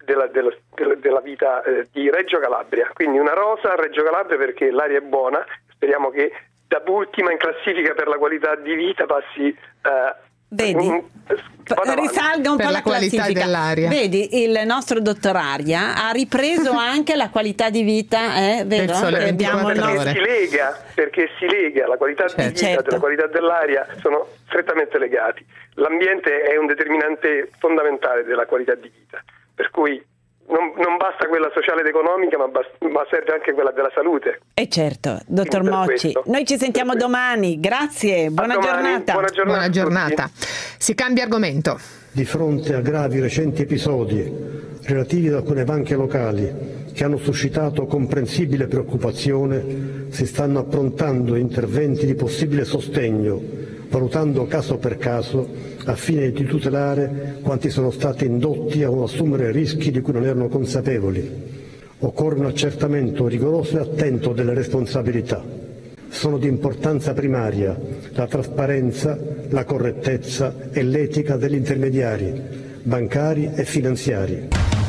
della, della, della vita eh, di Reggio Calabria. Quindi una rosa a Reggio Calabria perché l'aria è buona, speriamo che da ultima in classifica per la qualità di vita passi eh, Vedi, un, risalga un per po' la, la qualità classifica dell'aria. Vedi, il nostro dottor Aria ha ripreso anche la qualità di vita, eh, vero? Sole Abbiamo il perché nostro... si lega, perché si lega la qualità certo. di vita certo. della qualità dell'aria, sono strettamente legati. L'ambiente è un determinante fondamentale della qualità di vita, per cui Non, non basta quella sociale ed economica, ma, basta, ma serve anche quella della salute. E eh certo, dottor Per Mocci, questo. noi ci sentiamo domani, grazie, buona domani, giornata. Buona giornata. Buona giornata. Si cambia argomento. Di fronte a gravi recenti episodi relativi ad alcune banche locali che hanno suscitato comprensibile preoccupazione, si stanno approntando interventi di possibile sostegno, valutando caso per caso al fine di tutelare quanti sono stati indotti a assumere rischi di cui non erano consapevoli. Occorre un accertamento rigoroso e attento delle responsabilità. Sono di importanza primaria la trasparenza, la correttezza e l'etica degli intermediari bancari e finanziari.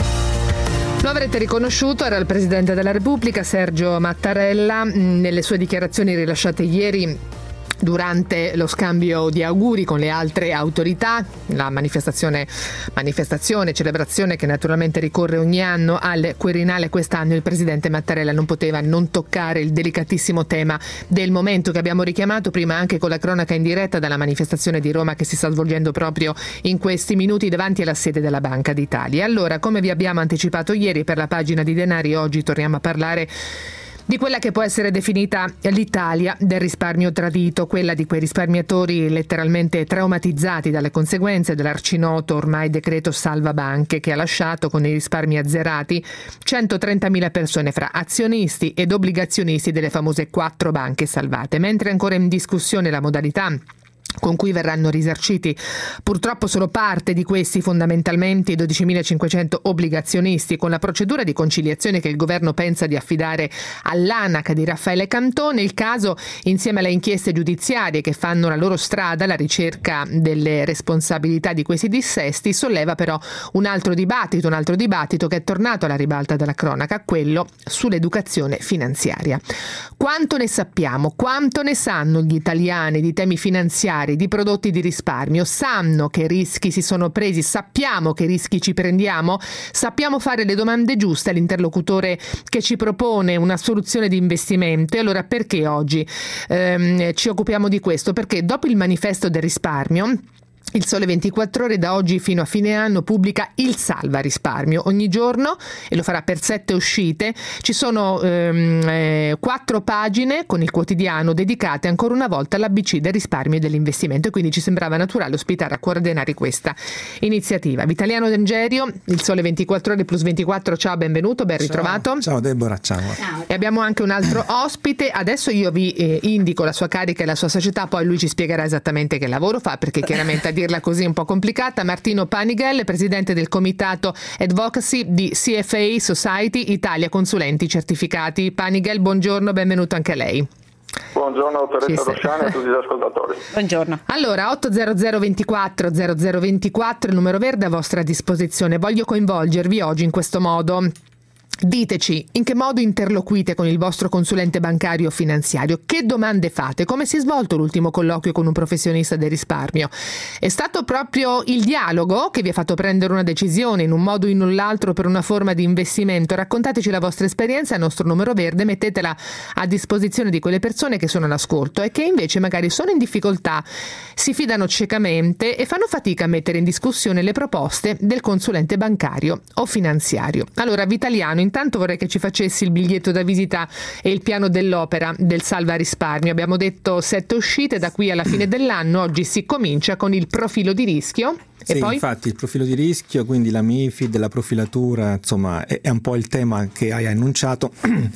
Lo avrete riconosciuto, era il Presidente della Repubblica Sergio Mattarella. Nelle sue dichiarazioni rilasciate ieri durante lo scambio di auguri con le altre autorità, la manifestazione, manifestazione, celebrazione che naturalmente ricorre ogni anno al Quirinale, quest'anno il Presidente Mattarella non poteva non toccare il delicatissimo tema del momento che abbiamo richiamato prima anche con la cronaca in diretta dalla manifestazione di Roma che si sta svolgendo proprio in questi minuti davanti alla sede della Banca d'Italia. Allora, come vi abbiamo anticipato ieri per la pagina di Denari, oggi torniamo a parlare di quella che può essere definita l'Italia del risparmio tradito, quella di quei risparmiatori letteralmente traumatizzati dalle conseguenze dell'arcinoto ormai decreto salva banche che ha lasciato con i risparmi azzerati centotrentamila persone fra azionisti ed obbligazionisti delle famose quattro banche salvate. Mentre è ancora in discussione la modalità con cui verranno risarciti purtroppo solo parte di questi, fondamentalmente i dodicimilacinquecento obbligazionisti, con la procedura di conciliazione che il governo pensa di affidare all'Anac di Raffaele Cantone. Il caso, insieme alle inchieste giudiziarie che fanno la loro strada alla ricerca delle responsabilità di questi dissesti, solleva però un altro dibattito, un altro dibattito che è tornato alla ribalta della cronaca, quello sull'educazione finanziaria. Quanto ne sappiamo? Quanto ne sanno gli italiani di temi finanziari, di prodotti di risparmio? Sanno che rischi si sono presi? Sappiamo che rischi ci prendiamo? Sappiamo fare le domande giuste all'interlocutore che ci propone una soluzione di investimento? E allora perché oggi ehm, ci occupiamo di questo? Perché dopo il manifesto del risparmio, il Sole ventiquattro Ore da oggi fino a fine anno pubblica il Salva Risparmio. Ogni giorno, e lo farà per sette uscite, ci sono ehm, eh, quattro pagine con il quotidiano dedicate ancora una volta all'A B C del risparmio e dell'investimento, e quindi ci sembrava naturale ospitare a Cuore Denari questa iniziativa. Vitaliano D'Engerio, il Sole ventiquattro Ore plus ventiquattro, ciao, benvenuto, ben ritrovato. Ciao, ciao Deborah, ciao. ciao. E abbiamo anche un altro ospite, adesso io vi eh, indico la sua carica e la sua società, poi lui ci spiegherà esattamente che lavoro fa, perché chiaramente a dirla così un po' complicata. Martino Panighel, presidente del comitato Advocacy di C F A Society Italia Consulenti Certificati. Panighel, buongiorno, benvenuto anche a lei. Buongiorno dottoressa Sì, Rosciani e a tutti gli ascoltatori. Buongiorno. Allora, otto zero zero ventiquattro zero zero ventiquattro, il numero verde a vostra disposizione. Voglio coinvolgervi oggi in questo modo. Diteci in che modo interloquite con il vostro consulente bancario o finanziario, che domande fate, come si è svolto l'ultimo colloquio con un professionista del risparmio. È stato proprio il dialogo che vi ha fatto prendere una decisione in un modo o in l'altro per una forma di investimento? Raccontateci la vostra esperienza al nostro numero verde, mettetela a disposizione di quelle persone che sono all'ascolto e che invece magari sono in difficoltà, si fidano ciecamente e fanno fatica a mettere in discussione le proposte del consulente bancario o finanziario. Allora, Vitaliano, intanto vorrei che ci facessi il biglietto da visita e il piano dell'opera del Salva Risparmio. Abbiamo detto sette uscite da qui alla fine dell'anno. Oggi si comincia con il profilo di rischio. Sì, e poi? Infatti il profilo di rischio, quindi la MiFID, la profilatura, insomma è, è un po' il tema che hai annunciato.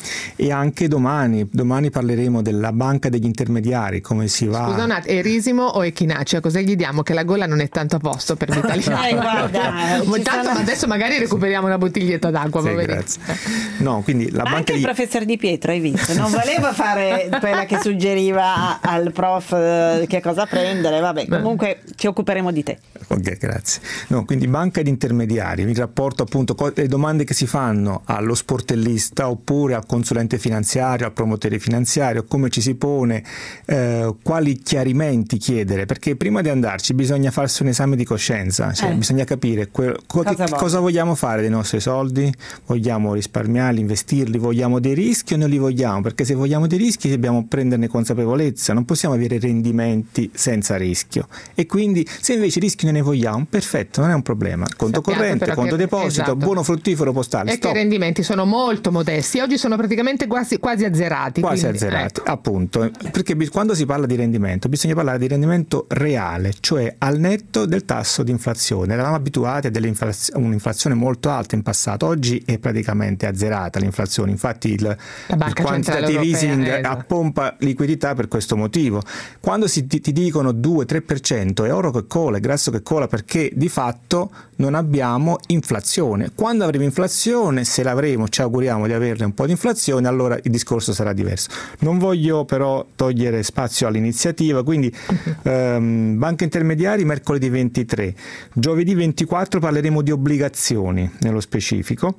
E anche domani, domani parleremo della banca degli intermediari, come si va. Scusa un attimo, Erisimo o Echinacea, cosa gli diamo? Che la gola non è tanto a posto per Vitaliano. Eh, guarda, Intanto, sono... ma adesso magari recuperiamo una bottiglietta d'acqua. Sì, grazie. No, quindi la Ma banca anche di... il professor Di Pietro, hai visto? Non voleva fare quella che suggeriva al prof eh, che cosa prendere, vabbè, comunque ci occuperemo di te. Ok. Grazie, grazie. No, quindi banca ed intermediari, in rapporto appunto con le domande che si fanno allo sportellista oppure al consulente finanziario, al promotore finanziario, come ci si pone, eh, quali chiarimenti chiedere, perché prima di andarci bisogna farsi un esame di coscienza, cioè eh. bisogna capire que- co- cosa, che, cosa vogliamo fare dei nostri soldi, vogliamo risparmiarli, investirli, vogliamo dei rischi o non li vogliamo, perché se vogliamo dei rischi dobbiamo prenderne consapevolezza, non possiamo avere rendimenti senza rischio, e quindi se invece i rischi non ne vogliamo, perfetto, non è un problema, conto Sappiate corrente, conto che, deposito, esatto. buono fruttifero postale, e stop. che i rendimenti sono molto modesti, oggi sono praticamente quasi, quasi azzerati. Quasi quindi, azzerati, ecco. appunto, perché quando si parla di rendimento bisogna parlare di rendimento reale, cioè al netto del tasso di inflazione. Eravamo abituati a delle inflaz- un'inflazione molto alta in passato, oggi è praticamente azzerata l'inflazione, infatti il, il quantitative easing esatto. appompa liquidità per questo motivo. Quando si, ti, ti dicono due tre per cento è oro che cola, è grasso che cola, perché di fatto non abbiamo inflazione. Quando avremo inflazione, se l'avremo, ci auguriamo di averne un po' di inflazione, allora il discorso sarà diverso. Non voglio però togliere spazio all'iniziativa, quindi ehm, banche intermediari mercoledì ventitré, giovedì ventiquattro parleremo di obbligazioni nello specifico.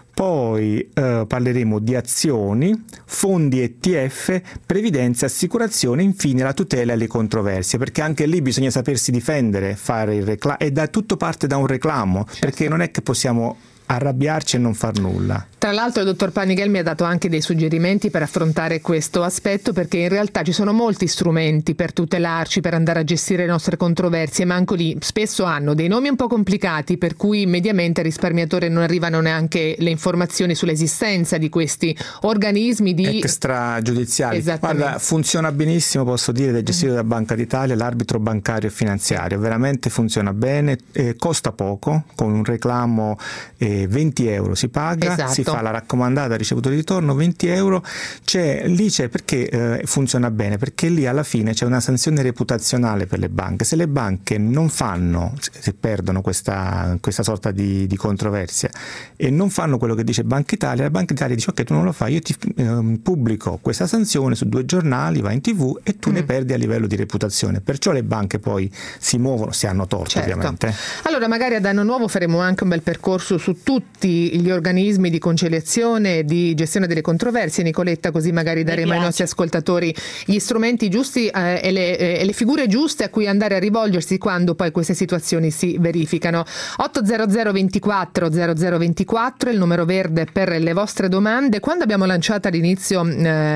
Poi eh, parleremo di azioni, fondi E T F, previdenza, assicurazione, infine la tutela e le controversie, perché anche lì bisogna sapersi difendere, fare il reclamo, e da tutto parte da un reclamo, certo. Perché non è che possiamo arrabbiarci e non far nulla. Tra l'altro il dottor Panighel mi ha dato anche dei suggerimenti per affrontare questo aspetto, perché in realtà ci sono molti strumenti per tutelarci, per andare a gestire le nostre controversie, ma anche lì spesso hanno dei nomi un po' complicati, per cui mediamente al risparmiatore non arrivano neanche le informazioni sull'esistenza di questi organismi di extragiudiziali. Guarda, funziona benissimo, posso dire, ed è gestito mm. da Banca d'Italia, l'arbitro bancario e finanziario, veramente funziona bene, eh, costa poco, con un reclamo eh, venti euro si paga, esatto. Si fa la raccomandata, ricevuto di ritorno venti euro, c'è lì c'è perché eh, funziona bene, perché lì alla fine c'è una sanzione reputazionale per le banche. Se le banche non fanno, se perdono questa, questa sorta di, di controversia e non fanno quello che dice Banca Italia, la Banca Italia dice ok, tu non lo fai, io ti eh, pubblico questa sanzione su due giornali, va in tv e tu mm. ne perdi a livello di reputazione. Perciò le banche poi si muovono, se hanno torto, certo. Ovviamente. Allora magari ad anno nuovo faremo anche un bel percorso su tutti gli organismi di conciliazione e di gestione delle controversie, Nicoletta, così magari daremo ai nostri ascoltatori gli strumenti giusti eh, e, le, eh, e le figure giuste a cui andare a rivolgersi quando poi queste situazioni si verificano. otto zero zero ventiquattro zero zero ventiquattro è il numero verde per le vostre domande. Quando abbiamo lanciato all'inizio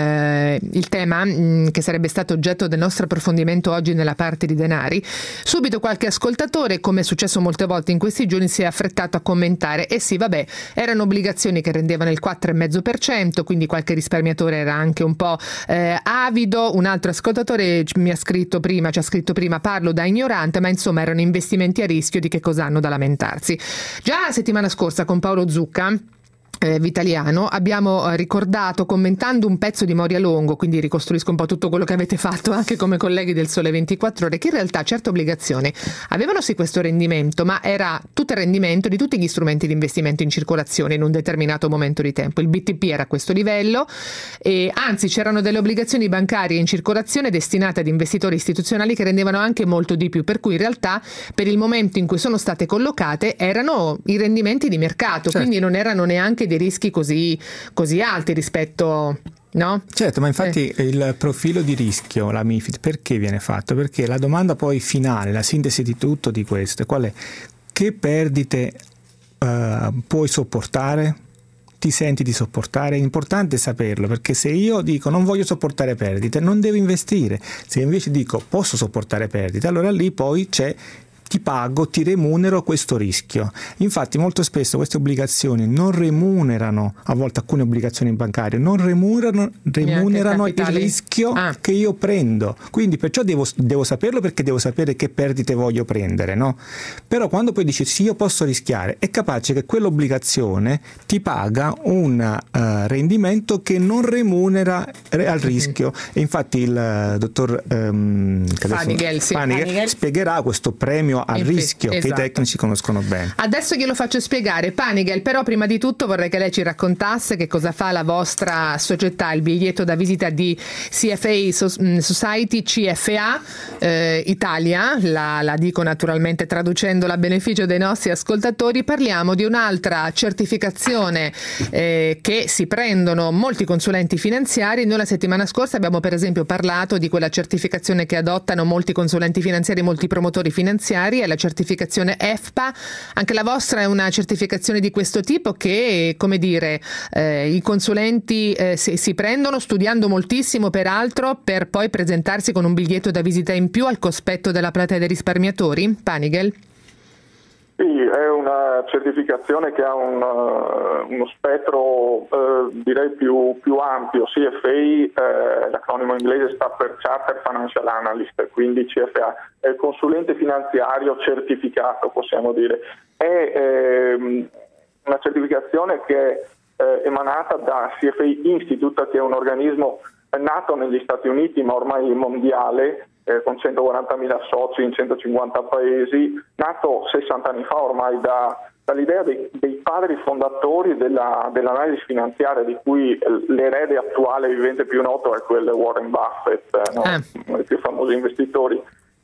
eh, il tema mh, che sarebbe stato oggetto del nostro approfondimento oggi nella parte di denari, subito qualche ascoltatore, come è successo molte volte in questi giorni, si è affrettato a commentare: eh sì, vabbè, erano obbligazioni che rendevano il quattro virgola cinque per cento, quindi qualche risparmiatore era anche un po' eh, avido. Un altro ascoltatore mi ha scritto prima, ci ha scritto prima: parlo da ignorante, ma insomma erano investimenti a rischio, di che cosa hanno da lamentarsi. Già la settimana scorsa con Paolo Zucca, Eh, Vitaliano, abbiamo ricordato, commentando un pezzo di Moria Longo, quindi ricostruisco un po' tutto quello che avete fatto anche come colleghi del Sole ventiquattro Ore, che in realtà certe obbligazioni avevano sì questo rendimento, ma era tutto il rendimento di tutti gli strumenti di investimento in circolazione in un determinato momento di tempo. Il B T P era a questo livello, e anzi c'erano delle obbligazioni bancarie in circolazione destinate ad investitori istituzionali che rendevano anche molto di più, per cui in realtà per il momento in cui sono state collocate erano i rendimenti di mercato, certo. Quindi non erano neanche dei rischi così, così alti rispetto, no? Certo, ma infatti eh. il profilo di rischio, la MiFID, perché viene fatto? Perché la domanda poi finale, la sintesi di tutto di questo, qual è? Che perdite uh, puoi sopportare? Ti senti di sopportare? È importante saperlo, perché se io dico non voglio sopportare perdite, non devo investire. Se invece dico posso sopportare perdite, allora lì poi c'è ti pago, ti remunero questo rischio. Infatti molto spesso queste obbligazioni non remunerano, a volte alcune obbligazioni bancarie non remunerano, remunerano il rischio ah. che io prendo, quindi perciò devo, devo saperlo, perché devo sapere che perdite voglio prendere, no? Però quando poi dici sì, io posso rischiare, è capace che quell'obbligazione ti paga un uh, rendimento che non remunera al rischio. Mm-hmm. E infatti il uh, dottor um, Panighel, sì, Panighel spiegherà questo premio risparmio a Infi- rischio, esatto. che i tecnici conoscono bene. Adesso glielo faccio spiegare. Panigel, però prima di tutto vorrei che lei ci raccontasse che cosa fa la vostra società, il biglietto da visita di C F A Society, C F A eh, Italia, la, la dico naturalmente traducendola a beneficio dei nostri ascoltatori. Parliamo di un'altra certificazione eh, che si prendono molti consulenti finanziari. Noi la settimana scorsa abbiamo per esempio parlato di quella certificazione che adottano molti consulenti finanziari, molti promotori finanziari, è la certificazione E F P A. Anche la vostra è una certificazione di questo tipo che, come dire, eh, i consulenti eh, si, si prendono studiando moltissimo peraltro per poi presentarsi con un biglietto da visita in più al cospetto della platea dei risparmiatori? Panigel? Sì, è una certificazione che ha un, uh, uno spettro uh, direi più, più ampio. C F A, eh, l'acronimo inglese sta per Chartered Financial Analyst, quindi C F A è il consulente finanziario certificato, possiamo dire. È ehm, una certificazione che è eh, emanata da C F A Institute, che è un organismo nato negli Stati Uniti ma ormai mondiale, eh, con centoquarantamila soci in centocinquanta paesi, nato sessanta anni fa ormai da, dall'idea dei, dei padri fondatori della, dell'analisi finanziaria, di cui l'erede attuale vivente più noto è quel Warren Buffett, no? ah. uno dei più famosi investitori.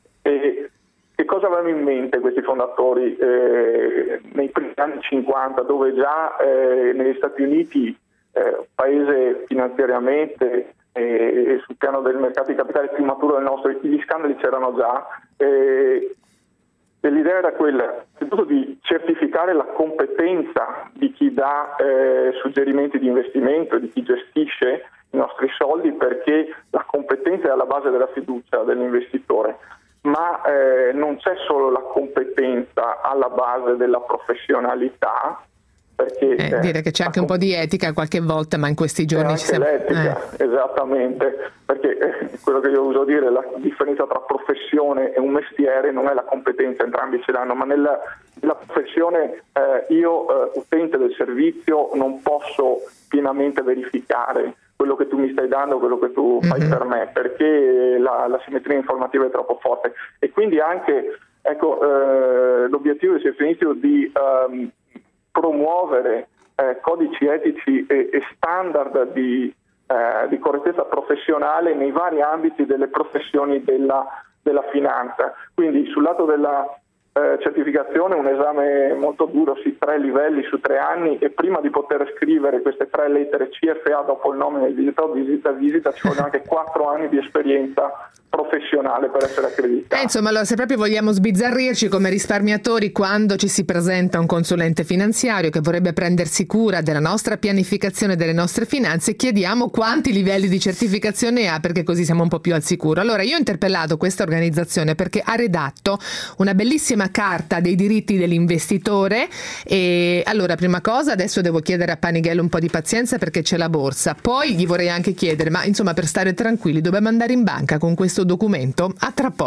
E che cosa avevano in mente questi fondatori eh, nei primi anni cinquanta, dove già eh, negli Stati Uniti, eh, paese finanziariamente e sul piano del mercato di capitale più maturo del nostro, gli scandali c'erano già, e, e l'idea era quella innanzitutto di certificare la competenza di chi dà eh, suggerimenti di investimento, di chi gestisce i nostri soldi, perché la competenza è alla base della fiducia dell'investitore. Ma eh, non c'è solo la competenza alla base della professionalità, perché eh, dire che c'è anche un po' di etica qualche volta, ma in questi giorni ci siamo... l'etica, eh. esattamente, perché eh, quello che io uso dire, la differenza tra professione e un mestiere non è la competenza, entrambi ce l'hanno, ma nella, nella professione eh, io eh, utente del servizio non posso pienamente verificare quello che tu mi stai dando, quello che tu fai mm-hmm. per me, perché la, la simmetria informativa è troppo forte. E quindi anche ecco eh, l'obiettivo del C F A Institute di um, promuovere eh, codici etici e, e standard di, eh, di correttezza professionale nei vari ambiti delle professioni della, della finanza. Quindi sul lato della eh, certificazione un esame molto duro, sì, tre livelli su tre anni, e prima di poter scrivere queste tre lettere C F A dopo il nome del visita visita visita ci vogliono anche quattro anni di esperienza professionale per essere accreditati. Eh, insomma, allora, se proprio vogliamo sbizzarrirci come risparmiatori, quando ci si presenta un consulente finanziario che vorrebbe prendersi cura della nostra pianificazione, delle nostre finanze, chiediamo quanti livelli di certificazione ha, perché così siamo un po' più al sicuro. Allora, io ho interpellato questa organizzazione perché ha redatto una bellissima carta dei diritti dell'investitore, e allora, prima cosa, adesso devo chiedere a Panigel un po' di pazienza perché c'è la borsa, poi gli vorrei anche chiedere, ma insomma, per stare tranquilli, dobbiamo andare in banca con questo documento? A tra poco.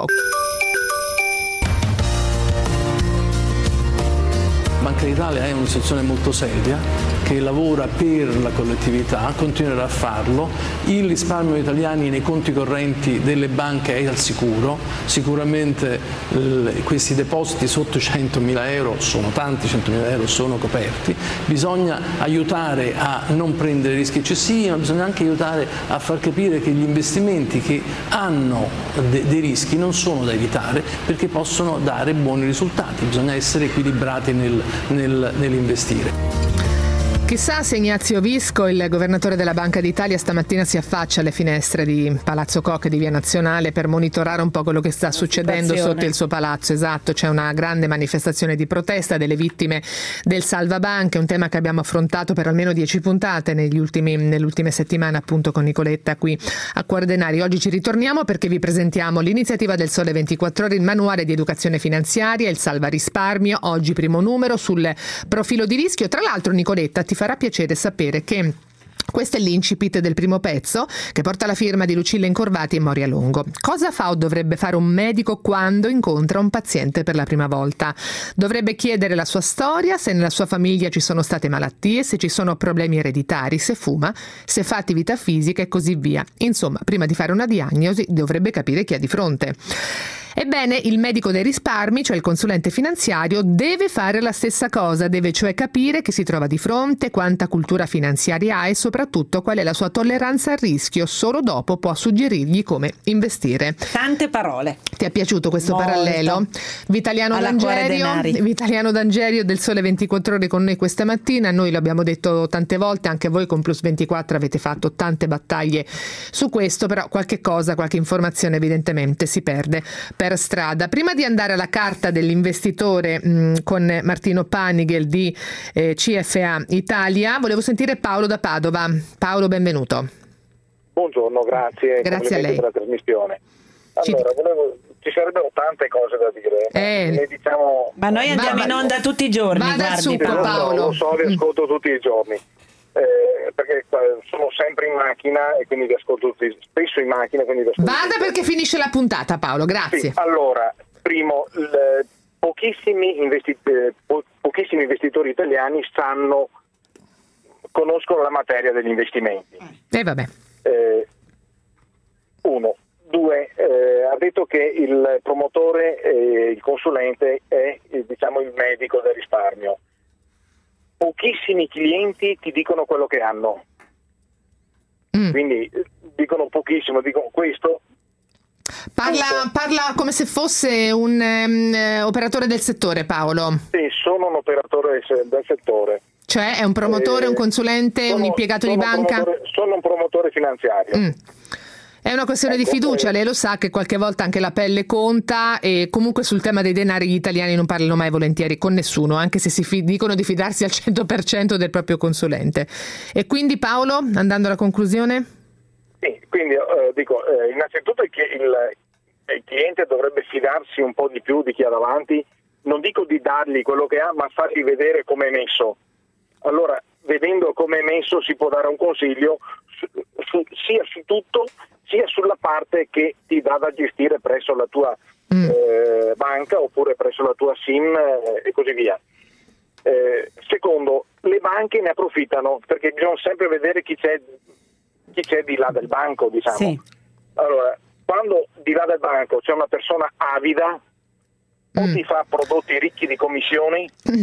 Banca d'Italia è un'istituzione molto seria che lavora per la collettività, continuerà a farlo. Il risparmio degli italiani nei conti correnti delle banche è al sicuro, sicuramente eh, questi depositi sotto i centomila euro sono tanti, centomila euro sono coperti. Bisogna aiutare a non prendere rischi eccessivi, ma bisogna anche aiutare a far capire che gli investimenti che hanno de- dei rischi non sono da evitare, perché possono dare buoni risultati. Bisogna essere equilibrati nel, nel, nell'investire. Chissà se Ignazio Visco, il governatore della Banca d'Italia, stamattina si affaccia alle finestre di Palazzo Koch e di Via Nazionale per monitorare un po' quello che sta succedendo sotto il suo palazzo. Esatto, c'è una grande manifestazione di protesta delle vittime del salvabanche, un tema che abbiamo affrontato per almeno dieci puntate negli ultimi, nelle ultime settimane, appunto, con Nicoletta qui a Cuore Denari. Oggi ci ritorniamo perché vi presentiamo l'iniziativa del Sole ventiquattro Ore, il manuale di educazione finanziaria, il Salva Risparmio, oggi primo numero sul profilo di rischio. Tra l'altro, Nicoletta, ti farà piacere sapere che questo è l'incipit del primo pezzo, che porta la firma di Lucilla Incorvati e Moria Longo. Cosa fa o dovrebbe fare un medico quando incontra un paziente per la prima volta? Dovrebbe chiedere la sua storia, se nella sua famiglia ci sono state malattie, se ci sono problemi ereditari, se fuma, se fa attività fisica e così via. Insomma, prima di fare una diagnosi dovrebbe capire chi ha di fronte. Ebbene, il medico dei risparmi, cioè il consulente finanziario, deve fare la stessa cosa, deve cioè capire chi si trova di fronte, quanta cultura finanziaria ha e soprattutto qual è la sua tolleranza al rischio. Solo dopo può suggerirgli come investire. Tante parole. Ti è piaciuto questo Molto. parallelo? Vitaliano D'Angerio, Vitaliano D'Angerio del Sole ventiquattro Ore con noi questa mattina. Noi l'abbiamo detto tante volte, anche voi con Plus ventiquattro avete fatto tante battaglie su questo, però qualche cosa, qualche informazione evidentemente si perde per strada. Prima di andare alla carta dell'investitore mh, con Martino Panighel di eh, C F A Italia, volevo sentire Paolo da Padova. Paolo, benvenuto. Buongiorno, grazie. Grazie a lei. Per la trasmissione. Allora, volevo, ci sarebbero tante cose da dire. Eh. Ne diciamo... Ma noi andiamo in onda tutti i giorni. Vada al succo, Paolo. Lo so, vi ascolto mm. tutti i giorni. Eh, perché sono sempre in macchina e quindi vi ascolto tutti, spesso in macchina. Quindi vi ascolto Vada perché finisce la puntata, Paolo, grazie. Sì, allora, primo, il, pochissimi, investi- po- pochissimi investitori italiani sanno, conoscono la materia degli investimenti. E eh, vabbè. Eh, uno. Due, eh, ha detto che il promotore, eh, il consulente è eh, diciamo il medico del risparmio. Pochissimi clienti ti dicono quello che hanno, mm. quindi dicono pochissimo, dicono questo. Parla, parla come se fosse un um, operatore del settore, Paolo. Sì, sono un operatore del settore. Cioè è un promotore, eh, un consulente, sono, un impiegato di banca? Sono un promotore finanziario. Mm. È una questione ecco, di fiducia, lei lo sa che qualche volta anche la pelle conta e comunque sul tema dei denari gli italiani non parlano mai volentieri con nessuno, anche se si fi- dicono di fidarsi al cento per cento del proprio consulente. E quindi Paolo, andando alla conclusione? Sì, quindi eh, dico, eh, innanzitutto che il, il cliente dovrebbe fidarsi un po' di più di chi ha davanti, non dico di dargli quello che ha, ma fargli vedere come è messo. Allora, vedendo come è messo si può dare un consiglio su, su, sia su tutto sia sulla parte che ti dà da gestire presso la tua mm. eh, banca oppure presso la tua SIM eh, e così via. Eh, secondo, le banche ne approfittano perché bisogna sempre vedere chi c'è, chi c'è di là del banco, diciamo. Sì. Allora, quando di là del banco c'è una persona avida mm. o ti fa prodotti ricchi di commissioni mm.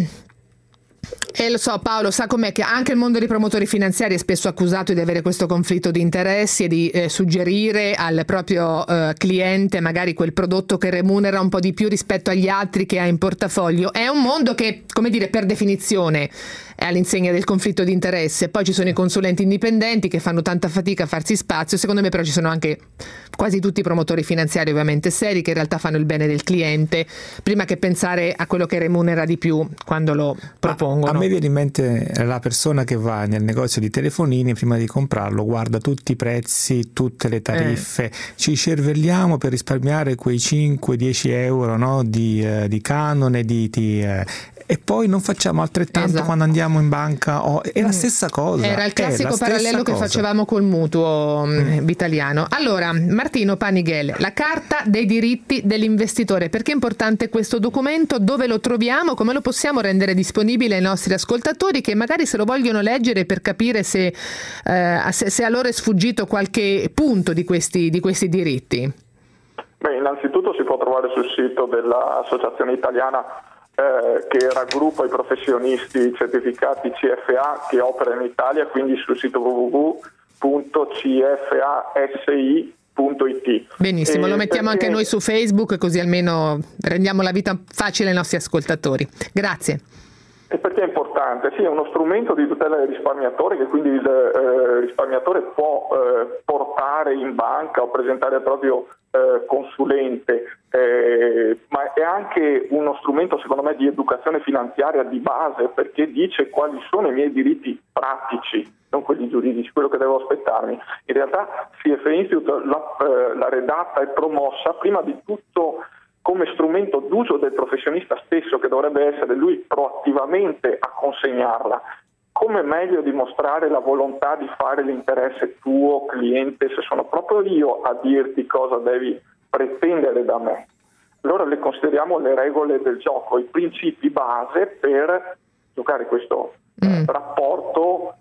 E lo so, Paolo, sa com'è che anche il mondo dei promotori finanziari è spesso accusato di avere questo conflitto di interessi e di eh, suggerire al proprio eh, cliente magari quel prodotto che remunera un po' di più rispetto agli altri che ha in portafoglio. È un mondo che, come dire, per definizione è all'insegna del conflitto di interesse. Poi ci sono i consulenti indipendenti che fanno tanta fatica a farsi spazio. Secondo me però ci sono anche quasi tutti i promotori finanziari ovviamente seri che in realtà fanno il bene del cliente prima che pensare a quello che remunera di più quando lo propongono. A me viene in mente la persona che va nel negozio di telefonini, prima di comprarlo guarda tutti i prezzi, tutte le tariffe, eh. ci cervelliamo per risparmiare quei cinque dieci euro, no, di, eh, di canone, di, di eh, e poi non facciamo altrettanto esatto. quando andiamo in banca. Oh, è la stessa cosa. Era il classico parallelo che cosa. facevamo col mutuo mm. vitaliano. Allora, Martino Panighel, la carta dei diritti dell'investitore. Perché è importante questo documento? Dove lo troviamo? Come lo possiamo rendere disponibile ai nostri ascoltatori che magari se lo vogliono leggere per capire se, eh, se, se a loro è sfuggito qualche punto di questi, di questi diritti? Beh, innanzitutto si può trovare sul sito dell'Associazione Italiana Eh, che raggruppa i professionisti certificati C F A che operano in Italia, quindi sul sito w w w punto c f a s i punto i t. Benissimo, e lo mettiamo perché... anche noi su Facebook, così almeno rendiamo la vita facile ai nostri ascoltatori. Grazie. E perché è importante? Sì, è uno strumento di tutela del risparmiatore che quindi il eh, risparmiatore può eh, portare in banca o presentare al proprio eh, consulente, eh, ma è anche uno strumento secondo me di educazione finanziaria di base perché dice quali sono i miei diritti pratici, non quelli giuridici, quello che devo aspettarmi. In realtà C F A Institute l'ha, eh, l'ha redatta e promossa prima di tutto come strumento d'uso del professionista stesso che dovrebbe essere lui proattivamente a consegnarla. Come meglio dimostrare la volontà di fare l'interesse tuo cliente se sono proprio io a dirti cosa devi pretendere da me? Allora le consideriamo le regole del gioco, i principi base per giocare questo mm. rapporto,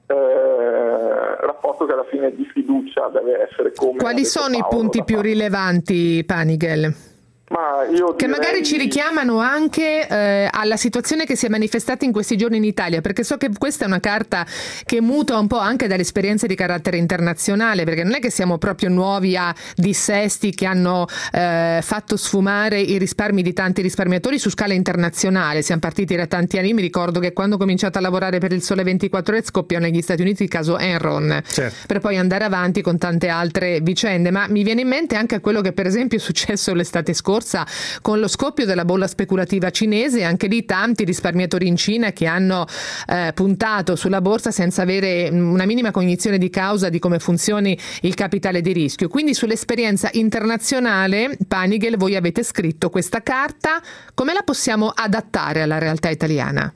eh, rapporto che alla fine di fiducia deve essere come... Quali sono Paolo, i punti più rilevanti, Panighel? Ma io che direi... magari ci richiamano anche eh, alla situazione che si è manifestata in questi giorni in Italia, perché so che questa è una carta che muta un po' anche dalle esperienze di carattere internazionale, perché non è che siamo proprio nuovi a dissesti che hanno eh, fatto sfumare i risparmi di tanti risparmiatori su scala internazionale. Siamo partiti da tanti anni, mi ricordo che quando ho cominciato a lavorare per il Sole ventiquattro Ore scoppiò negli Stati Uniti il caso Enron, certo, per poi andare avanti con tante altre vicende, ma mi viene in mente anche quello che per esempio è successo l'estate scorsa con lo scoppio della bolla speculativa cinese. Anche lì tanti risparmiatori in Cina che hanno eh, puntato sulla borsa senza avere una minima cognizione di causa di come funzioni il capitale di rischio. Quindi sull'esperienza internazionale, Panigel, voi avete scritto questa carta, come la possiamo adattare alla realtà italiana?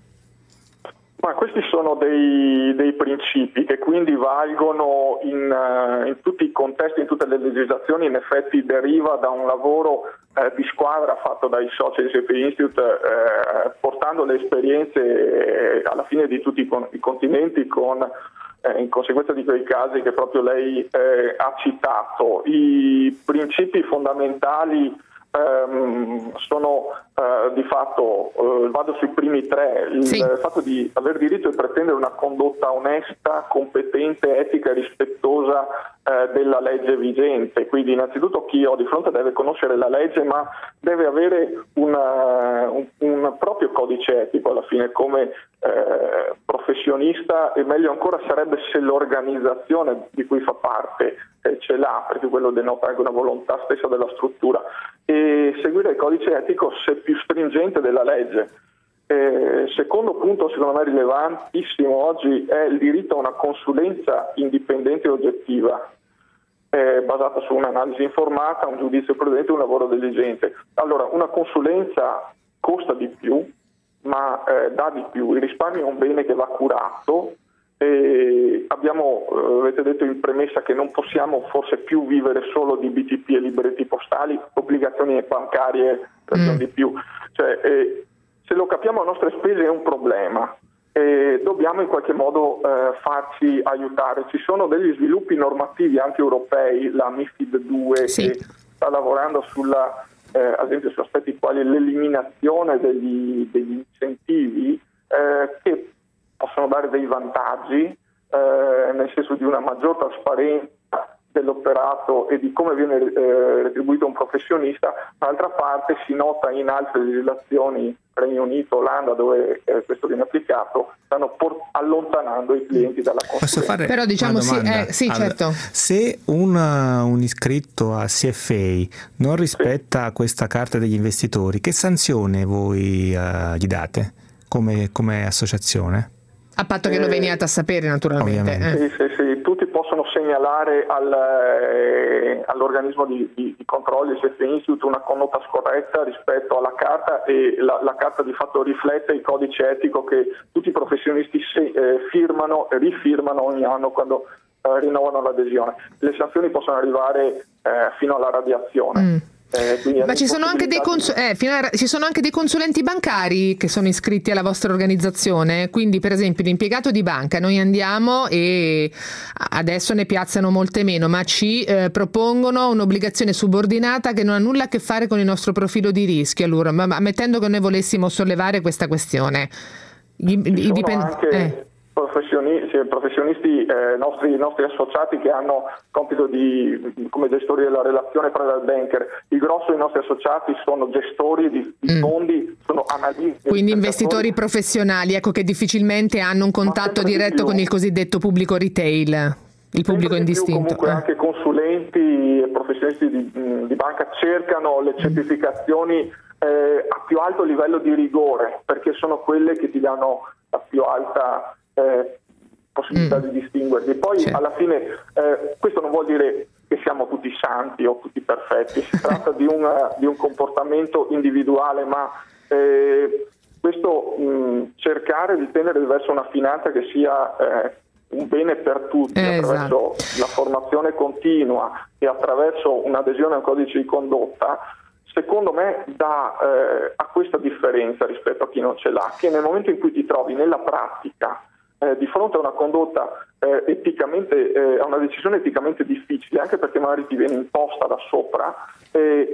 Ma questi sono dei, dei principi che quindi valgono in, uh, in tutti i contesti, in tutte le legislazioni. In effetti deriva da un lavoro eh, di squadra fatto dai soci del C F I Institute, eh, portando le esperienze eh, alla fine di tutti i, con- i continenti con, eh, in conseguenza di quei casi che proprio lei eh, ha citato. I principi fondamentali ehm, sono Uh, di fatto uh, vado sui primi tre, il sì. fatto di aver diritto di pretendere una condotta onesta, competente, etica e rispettosa uh, della legge vigente. Quindi innanzitutto chi ho di fronte deve conoscere la legge, ma deve avere una, un, un proprio codice etico alla fine come uh, professionista, e meglio ancora sarebbe se l'organizzazione di cui fa parte eh, ce l'ha, perché quello denota anche una volontà stessa della struttura, e seguire il codice etico se più stringente della legge. Eh, secondo punto, secondo me rilevantissimo oggi, è il diritto a una consulenza indipendente e oggettiva, eh, basata su un'analisi informata, un giudizio prudente e un lavoro diligente. Allora, una consulenza costa di più, ma eh, dà di più. Il risparmio è un bene che va curato. E abbiamo, eh, avete detto in premessa, che non possiamo forse più vivere solo di B T P e libretti postali, obbligazioni bancarie mm. di più, cioè, eh, se lo capiamo a nostre spese è un problema, e dobbiamo in qualche modo eh, farci aiutare. Ci sono degli sviluppi normativi anche europei, la MiFID due sì. che sta lavorando sulla, eh, ad esempio su aspetti quali l'eliminazione degli, degli incentivi eh, che possono dare dei vantaggi, eh, nel senso di una maggior trasparenza dell'operato e di come viene eh, retribuito un professionista. D'altra parte si nota in altre legislazioni, Regno Unito, Olanda, dove eh, questo viene applicato, stanno por- allontanando i clienti dalla consulenza. Però diciamo sì, eh, sì allora, certo. Se un, un iscritto a C F A non rispetta sì. questa carta degli investitori, che sanzione voi uh, gli date come, come associazione? A patto che eh, lo veniate a sapere, naturalmente. Eh. Sì, sì, sì. Tutti possono segnalare al, eh, all'organismo di, di, di controllo, il C F I Institute, una condotta scorretta rispetto alla carta, e la, la carta di fatto riflette il codice etico che tutti i professionisti se, eh, firmano e rifirmano ogni anno quando eh, rinnovano l'adesione. Le sanzioni possono arrivare eh, fino alla radiazione. Mm. Eh, Ma ci sono, anche dei cons- eh, a, ci sono anche dei consulenti bancari che sono iscritti alla vostra organizzazione, quindi per esempio l'impiegato di banca, noi andiamo e adesso ne piazzano molte meno, ma ci eh, propongono un'obbligazione subordinata che non ha nulla a che fare con il nostro profilo di rischio. Allora, ma, ma ammettendo che noi volessimo sollevare questa questione, gli, gli dipend- anche... eh. Professionisti, professionisti eh, nostri, nostri associati che hanno compito di come gestori della relazione private banker. Il grosso dei nostri associati sono gestori di, di mm. fondi, sono analisti. Quindi investitori professionali, ecco, che difficilmente hanno un contatto diretto con il cosiddetto pubblico retail, il pubblico indistinto. Comunque eh. anche consulenti e professionisti di, di banca cercano le certificazioni eh, a più alto livello di rigore, perché sono quelle che ti danno la più alta Eh, possibilità mm. di distinguerli. Poi certo. alla fine eh, questo non vuol dire che siamo tutti santi o tutti perfetti, si tratta di, una, di un comportamento individuale, ma eh, questo mh, cercare di tenere verso una finanza che sia eh, un bene per tutti, eh, attraverso esatto. la formazione continua e attraverso un'adesione a un codice di condotta, secondo me dà eh, a questa differenza rispetto a chi non ce l'ha, che nel momento in cui ti trovi nella pratica Eh, di fronte a una condotta eh, eticamente, eh, a una decisione eticamente difficile, anche perché magari ti viene imposta da sopra, eh,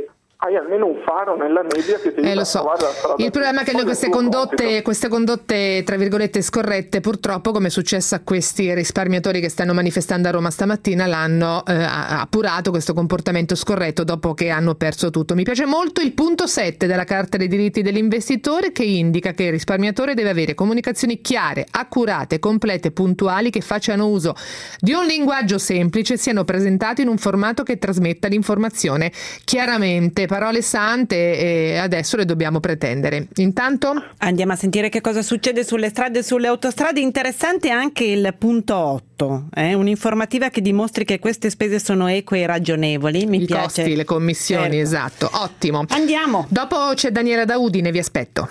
hai almeno un faro nella nebbia che ti eh, aiuta lo so. a trovare la strada. Il problema è che noi queste condotte, queste condotte tra virgolette scorrette, purtroppo, come è successo a questi risparmiatori che stanno manifestando a Roma stamattina, l'hanno eh, appurato questo comportamento scorretto dopo che hanno perso tutto. Mi piace molto il punto sette della Carta dei diritti dell'investitore, che indica che il risparmiatore deve avere comunicazioni chiare, accurate, complete, puntuali, che facciano uso di un linguaggio semplice, siano presentati in un formato che trasmetta l'informazione chiaramente. Parole sante, e adesso le dobbiamo pretendere. Intanto andiamo a sentire che cosa succede sulle strade e sulle autostrade. Interessante anche il punto otto, eh? Un'informativa che dimostri che queste spese sono eque e ragionevoli. Mi I piace. costi, le commissioni, certo. Esatto, ottimo. Andiamo. Dopo c'è Daniela da Udine, vi aspetto.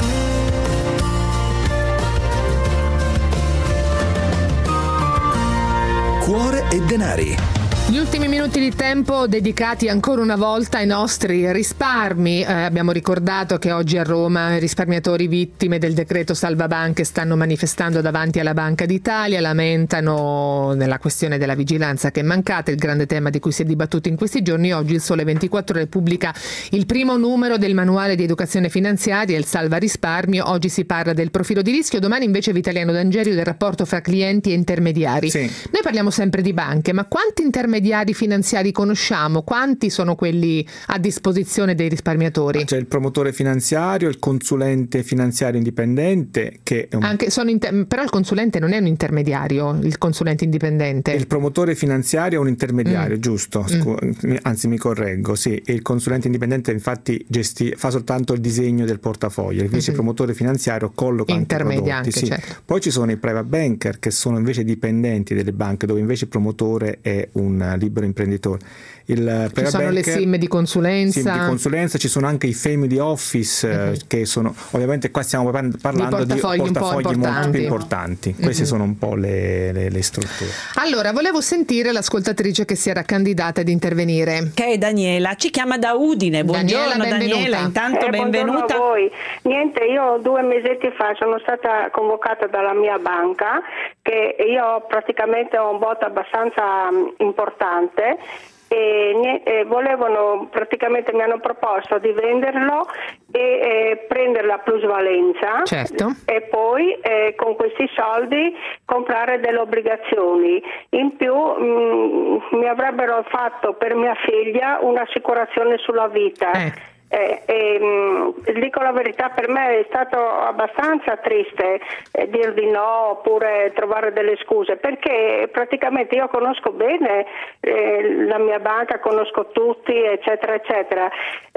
Cuore e denari. Gli ultimi minuti di tempo dedicati ancora una volta ai nostri risparmi. Eh, abbiamo ricordato che oggi a Roma i risparmiatori vittime del decreto salvabanche stanno manifestando davanti alla Banca d'Italia, lamentano nella questione della vigilanza che è mancata, il grande tema di cui si è dibattuto in questi giorni. Oggi il Sole ventiquattro Ore pubblica il primo numero del manuale di educazione finanziaria, il Salva Risparmio. Oggi si parla del profilo di rischio, domani invece Vitaliano D'Angerio del rapporto fra clienti e intermediari. Sì. Noi parliamo sempre di banche, ma quanti intermediari finanziari conosciamo? Quanti sono quelli a disposizione dei risparmiatori? C'è il promotore finanziario, il consulente finanziario indipendente, che è un... Anche sono inter... però il consulente non è un intermediario, il consulente indipendente. Il promotore finanziario è un intermediario, mm. giusto? Scu- mm. Anzi, mi correggo, sì. E il consulente indipendente infatti gesti- fa soltanto il disegno del portafoglio. Il vice promotore mm-hmm. finanziario colloca intermedia anche i prodotti. Anche, sì. certo. Poi ci sono i private banker, che sono invece dipendenti delle banche, dove invece il promotore è un libero imprenditore. Il ci sono le sim di consulenza. Sim di consulenza, ci sono anche i family office, mm-hmm. eh, che sono, ovviamente qua stiamo parlando di portafogli, di portafogli molto più importanti. Mm-hmm. Queste sono un po' le, le, le strutture. Allora, volevo sentire l'ascoltatrice che si era candidata ad intervenire. Che è Daniela, ci chiama da Udine. Buongiorno Daniela, Daniela, intanto eh, benvenuta. A voi. Niente, io due mesetti fa sono stata convocata dalla mia banca, che io praticamente ho un botto abbastanza importante, e, e volevano, praticamente mi hanno proposto di venderlo e eh, prendere la plusvalenza, certo. E poi eh, con questi soldi comprare delle obbligazioni. In più mh, mi avrebbero fatto per mia figlia un'assicurazione sulla vita. Eh. Eh, eh, mh, dico la verità, per me è stato abbastanza triste eh, dir di no oppure trovare delle scuse, perché praticamente io conosco bene eh, la mia banca, conosco tutti eccetera eccetera,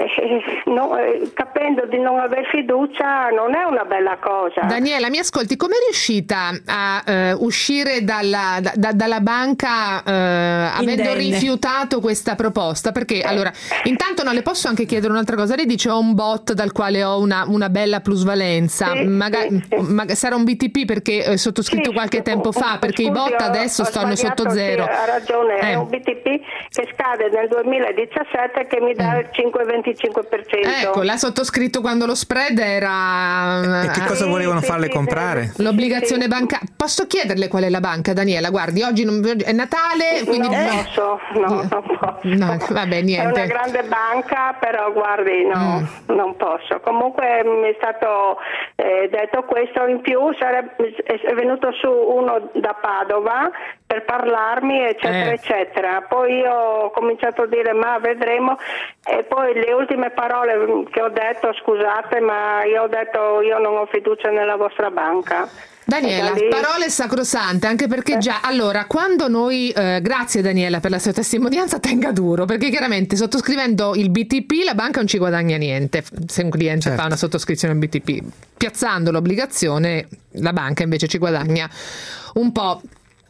eh, no, eh, capendo di non aver fiducia non è una bella cosa. Daniela, mi ascolti, come è riuscita a eh, uscire dalla, da, dalla banca eh, avendo rifiutato questa proposta? Perché eh. allora, intanto non le posso anche chiedere un'altra cosa. Lei dice ho un bot dal quale ho una, una bella plusvalenza, sì, magari sì, sì. Mag- sarà un B T P perché è sottoscritto sì, qualche tempo fa, perché scusi, i bot adesso ho, stanno ho sotto zero. Sì, ha ragione, eh. è un B T P che scade nel duemiladiciassette che mi dà mm. il cinque virgola venticinque per cento. Ecco, l'ha sottoscritto quando lo spread era... E che cosa sì, volevano sì, farle sì, comprare? Sì, L'obbligazione sì. bancaria. Posso chiederle qual è la banca, Daniela? Guardi, oggi non... è Natale, quindi... Non posso, no, non posso. No, vabbè, niente. È una grande banca, però guardi, no, mm. non posso. Comunque mi è stato eh, detto questo, in più sarebbe, è venuto su uno da Padova per parlarmi eccetera eh. eccetera, poi io ho cominciato a dire ma vedremo, e poi le ultime parole che ho detto, scusate ma io ho detto io non ho fiducia nella vostra banca. Daniela, parole sacrosante, anche perché già, allora, quando noi, eh, grazie Daniela per la sua testimonianza, tenga duro, perché chiaramente sottoscrivendo il B T P la banca non ci guadagna niente, se un cliente certo. fa una sottoscrizione B T P, piazzando l'obbligazione la banca invece ci guadagna un po'.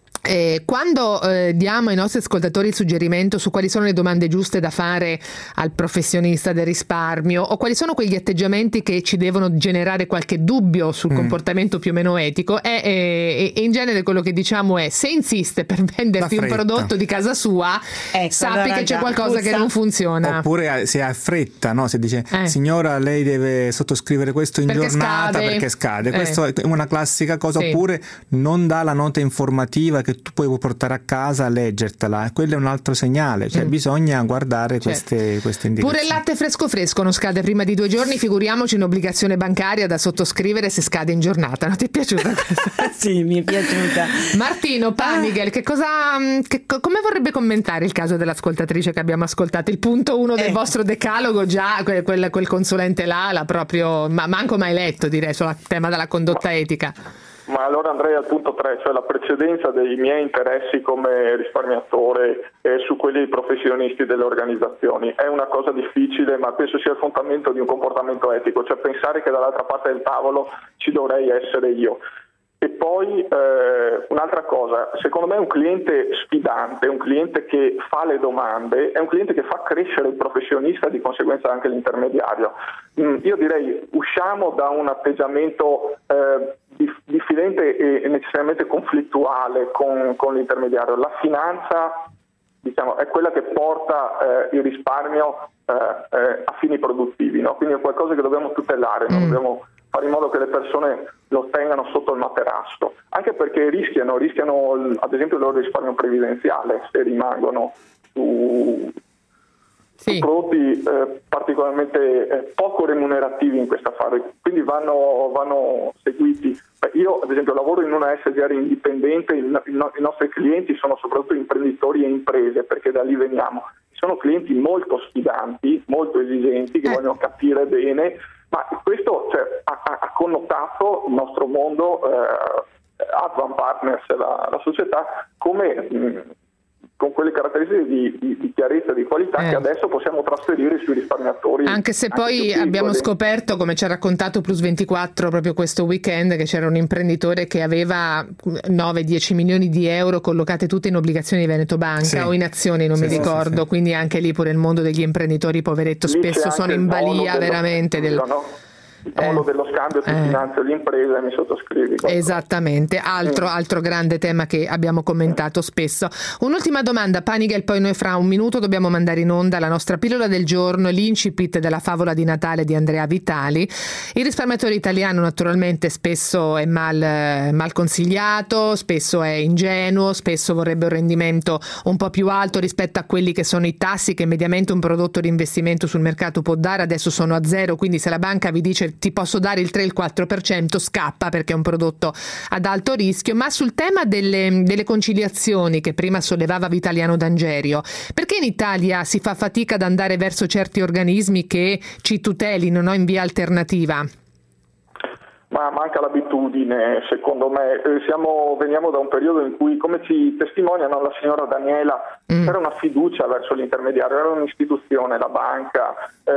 Eh, quando eh, diamo ai nostri ascoltatori il suggerimento su quali sono le domande giuste da fare al professionista del risparmio o quali sono quegli atteggiamenti che ci devono generare qualche dubbio sul mm. comportamento più o meno etico, è, è, è in genere quello che diciamo è: se insiste per venderti un prodotto di casa sua, ecco, sappi allora che c'è qualcosa puzza. Che non funziona. Oppure se ha fretta, no? Se dice eh. signora lei deve sottoscrivere questo in perché giornata scade. perché scade, eh. questa è una classica cosa. Sì. Oppure non dà la nota informativa che che tu puoi portare a casa, leggertela, e quello è un altro segnale, cioè mm. bisogna guardare certo. queste, queste indicazioni. Pure il latte fresco fresco non scade prima di due giorni, figuriamoci un'obbligazione bancaria da sottoscrivere se scade in giornata. Non ti è piaciuta questa? Sì, mi è piaciuta. Martino Panigel, che cosa, che, come vorrebbe commentare il caso dell'ascoltatrice che abbiamo ascoltato? Il punto uno del eh. vostro decalogo, già quel, quel, quel consulente là l'ha proprio ma manco mai letto, direi, sul tema della condotta etica. Ma allora andrei al punto tre, cioè la precedenza dei miei interessi come risparmiatore eh, su quelli dei professionisti delle organizzazioni. È una cosa difficile, ma penso sia il fondamento di un comportamento etico, cioè pensare che dall'altra parte del tavolo ci dovrei essere io. E poi eh, un'altra cosa, secondo me un cliente sfidante, un cliente che fa le domande, è un cliente che fa crescere il professionista e di conseguenza anche l'intermediario. Mm, io direi usciamo da un atteggiamento eh, diffidente e necessariamente conflittuale con, con l'intermediario. La finanza, diciamo, è quella che porta eh, il risparmio eh, eh, a fini produttivi, no? Quindi è qualcosa che dobbiamo tutelare, mm. non dobbiamo fare in modo che le persone lo tengano sotto il materasso, anche perché rischiano, rischiano ad esempio il loro risparmio previdenziale se rimangono su, sì. su prodotti eh, particolarmente eh, poco remunerativi in questa fase, quindi vanno, vanno seguiti. Beh, io ad esempio lavoro in una S G R indipendente, i, i, i nostri clienti sono soprattutto imprenditori e imprese, perché da lì veniamo. Sono clienti molto sfidanti, molto esigenti, che eh. vogliono capire bene, ma questo cioè, ha, ha connotato il nostro mondo, eh, Advan Partners, la, la società, come mh, con quelle caratteristiche di, di, di chiarezza e di qualità eh. che adesso possiamo trasferire sui risparmiatori. Anche se anche poi abbiamo scoperto, come ci ha raccontato Plus ventiquattro proprio questo weekend, che c'era un imprenditore che aveva nove dieci milioni di euro collocate tutte in obbligazioni di Veneto Banca sì. o in azioni, non sì, mi ricordo, sì, sì. Quindi anche lì pure il mondo degli imprenditori, poveretto, lì spesso sono in balia veramente del... No? Il tavolo eh, dello scambio si eh. finanzia l'impresa e mi sottoscrivi. Esattamente, altro, mm. altro grande tema che abbiamo commentato spesso. Un'ultima domanda, Panigel, poi noi fra un minuto dobbiamo mandare in onda la nostra pillola del giorno, l'incipit della favola di Natale di Andrea Vitali. Il risparmiatore italiano naturalmente spesso è mal, mal consigliato, spesso è ingenuo, spesso vorrebbe un rendimento un po' più alto rispetto a quelli che sono i tassi che mediamente un prodotto di investimento sul mercato può dare. Adesso sono a zero, quindi se la banca vi dice ti posso dare il tre il quattro per cento, scappa, perché è un prodotto ad alto rischio. Ma sul tema delle, delle conciliazioni che prima sollevava Vitaliano D'Angerio, perché in Italia si fa fatica ad andare verso certi organismi che ci tutelino, no, in via alternativa? Ma manca l'abitudine, secondo me. Eh, siamo, veniamo da un periodo in cui, come ci testimoniano la signora Daniela, mm. c'era una fiducia verso l'intermediario, era un'istituzione, la banca.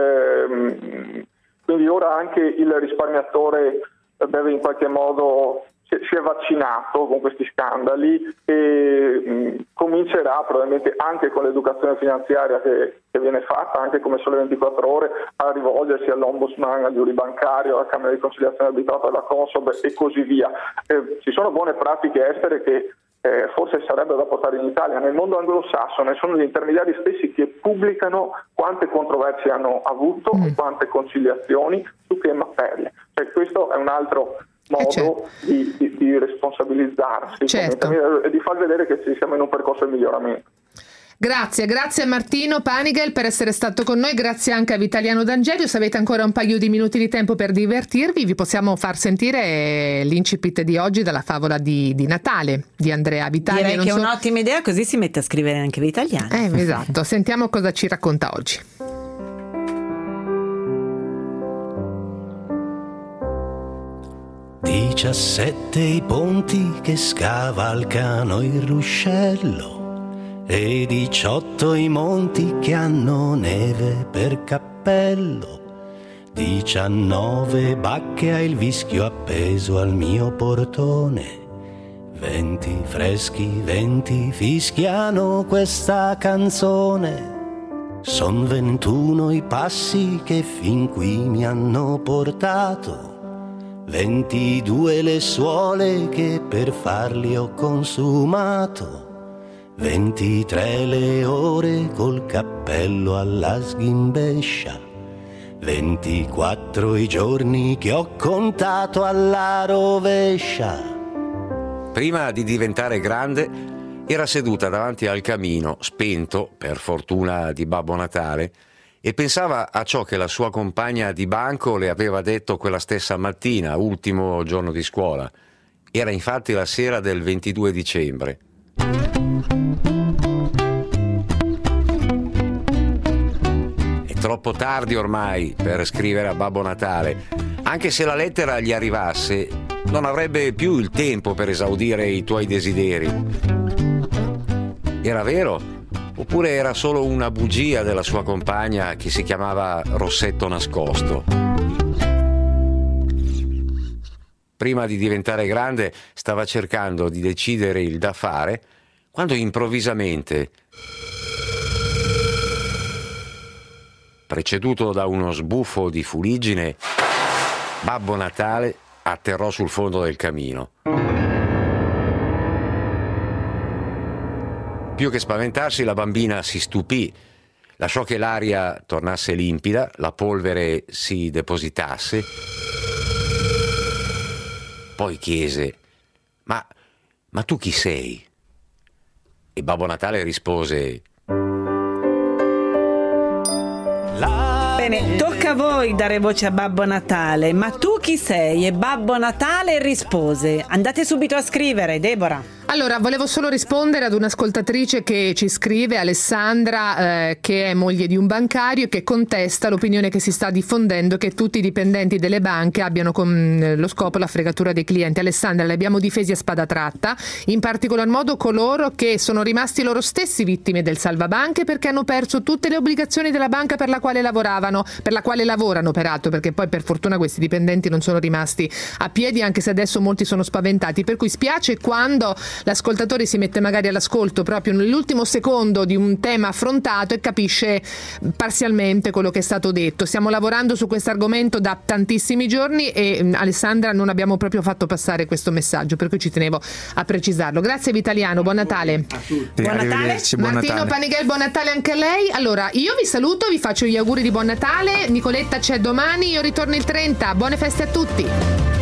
Ehm, Quindi ora anche il risparmiatore deve in qualche modo, si è vaccinato con questi scandali e mh, comincerà probabilmente anche con l'educazione finanziaria che, che viene fatta, anche come Sole ventiquattro Ore, a rivolgersi all'Ombudsman, al giuri bancario, alla Camera di Conciliazione Arbitrato, alla Consob e così via. Eh, ci sono buone pratiche estere che Eh, forse sarebbe da portare in Italia. Nel mondo anglosassone sono gli intermediari stessi che pubblicano quante controversie hanno avuto mm. e quante conciliazioni su che materie. Cioè, questo è un altro modo certo. di, di, di responsabilizzarsi certo. e di far vedere che ci siamo in un percorso di miglioramento. Grazie, grazie a Martino Panigel per essere stato con noi, grazie anche a Vitaliano D'Angerio. Se avete ancora un paio di minuti di tempo per divertirvi, vi possiamo far sentire l'incipit di oggi dalla favola di, di Natale di Andrea Vitali. Direi non che so... è un'ottima idea, così si mette a scrivere anche Vitaliano. Eh, esatto, sentiamo cosa ci racconta oggi. diciassette i ponti che scavalcano il ruscello e diciotto i monti che hanno neve per cappello, diciannove bacche ha il vischio appeso al mio portone, venti freschi venti fischiano questa canzone, son ventuno i passi che fin qui mi hanno portato, ventidue le suole che per farli ho consumato, ventitré le ore col cappello alla sghimbescia, ventiquattro i giorni che ho contato alla rovescia, Prima di diventare grande, era seduta davanti al camino, spento, per fortuna di Babbo Natale, e pensava a ciò che la sua compagna di banco le aveva detto quella stessa mattina, ultimo giorno di scuola. Era infatti la sera del ventidue dicembre. È troppo tardi ormai per scrivere a Babbo Natale. Anche se la lettera gli arrivasse, non avrebbe più il tempo per esaudire i tuoi desideri. Era vero? Oppure era solo una bugia della sua compagna che si chiamava Rossetto Nascosto? Prima di diventare grande stava cercando di decidere il da fare, quando improvvisamente, preceduto da uno sbuffo di fuliggine, Babbo Natale atterrò sul fondo del camino. Più che spaventarsi, la bambina si stupì, lasciò che l'aria tornasse limpida, la polvere si depositasse, poi chiese: ma, ma tu chi sei? E Babbo Natale rispose: Bene, tocca a voi dare voce a Babbo Natale. Ma tu chi sei? E Babbo Natale rispose: andate subito a scrivere, Deborah. Allora, volevo solo rispondere ad un'ascoltatrice che ci scrive, Alessandra, eh, che è moglie di un bancario, che contesta l'opinione che si sta diffondendo che tutti i dipendenti delle banche abbiano con lo scopo la fregatura dei clienti. Alessandra, li abbiamo difesi a spada tratta, in particolar modo coloro che sono rimasti loro stessi vittime del salvabanche perché hanno perso tutte le obbligazioni della banca per la quale lavoravano, per la quale lavorano peraltro, perché poi per fortuna questi dipendenti non sono rimasti a piedi, anche se adesso molti sono spaventati, per cui spiace quando l'ascoltatore si mette magari all'ascolto proprio nell'ultimo secondo di un tema affrontato e capisce parzialmente quello che è stato detto. Stiamo lavorando su questo argomento da tantissimi giorni e Alessandra non abbiamo proprio fatto passare questo messaggio, per cui ci tenevo a precisarlo. Grazie Vitaliano, buon Natale. A tutti. Buon Natale. Buon Martino Natale. Panighel, buon Natale anche a lei. Allora, io vi saluto, vi faccio gli auguri di buon Natale. Nicoletta c'è domani, io ritorno il trenta. Buone feste a tutti.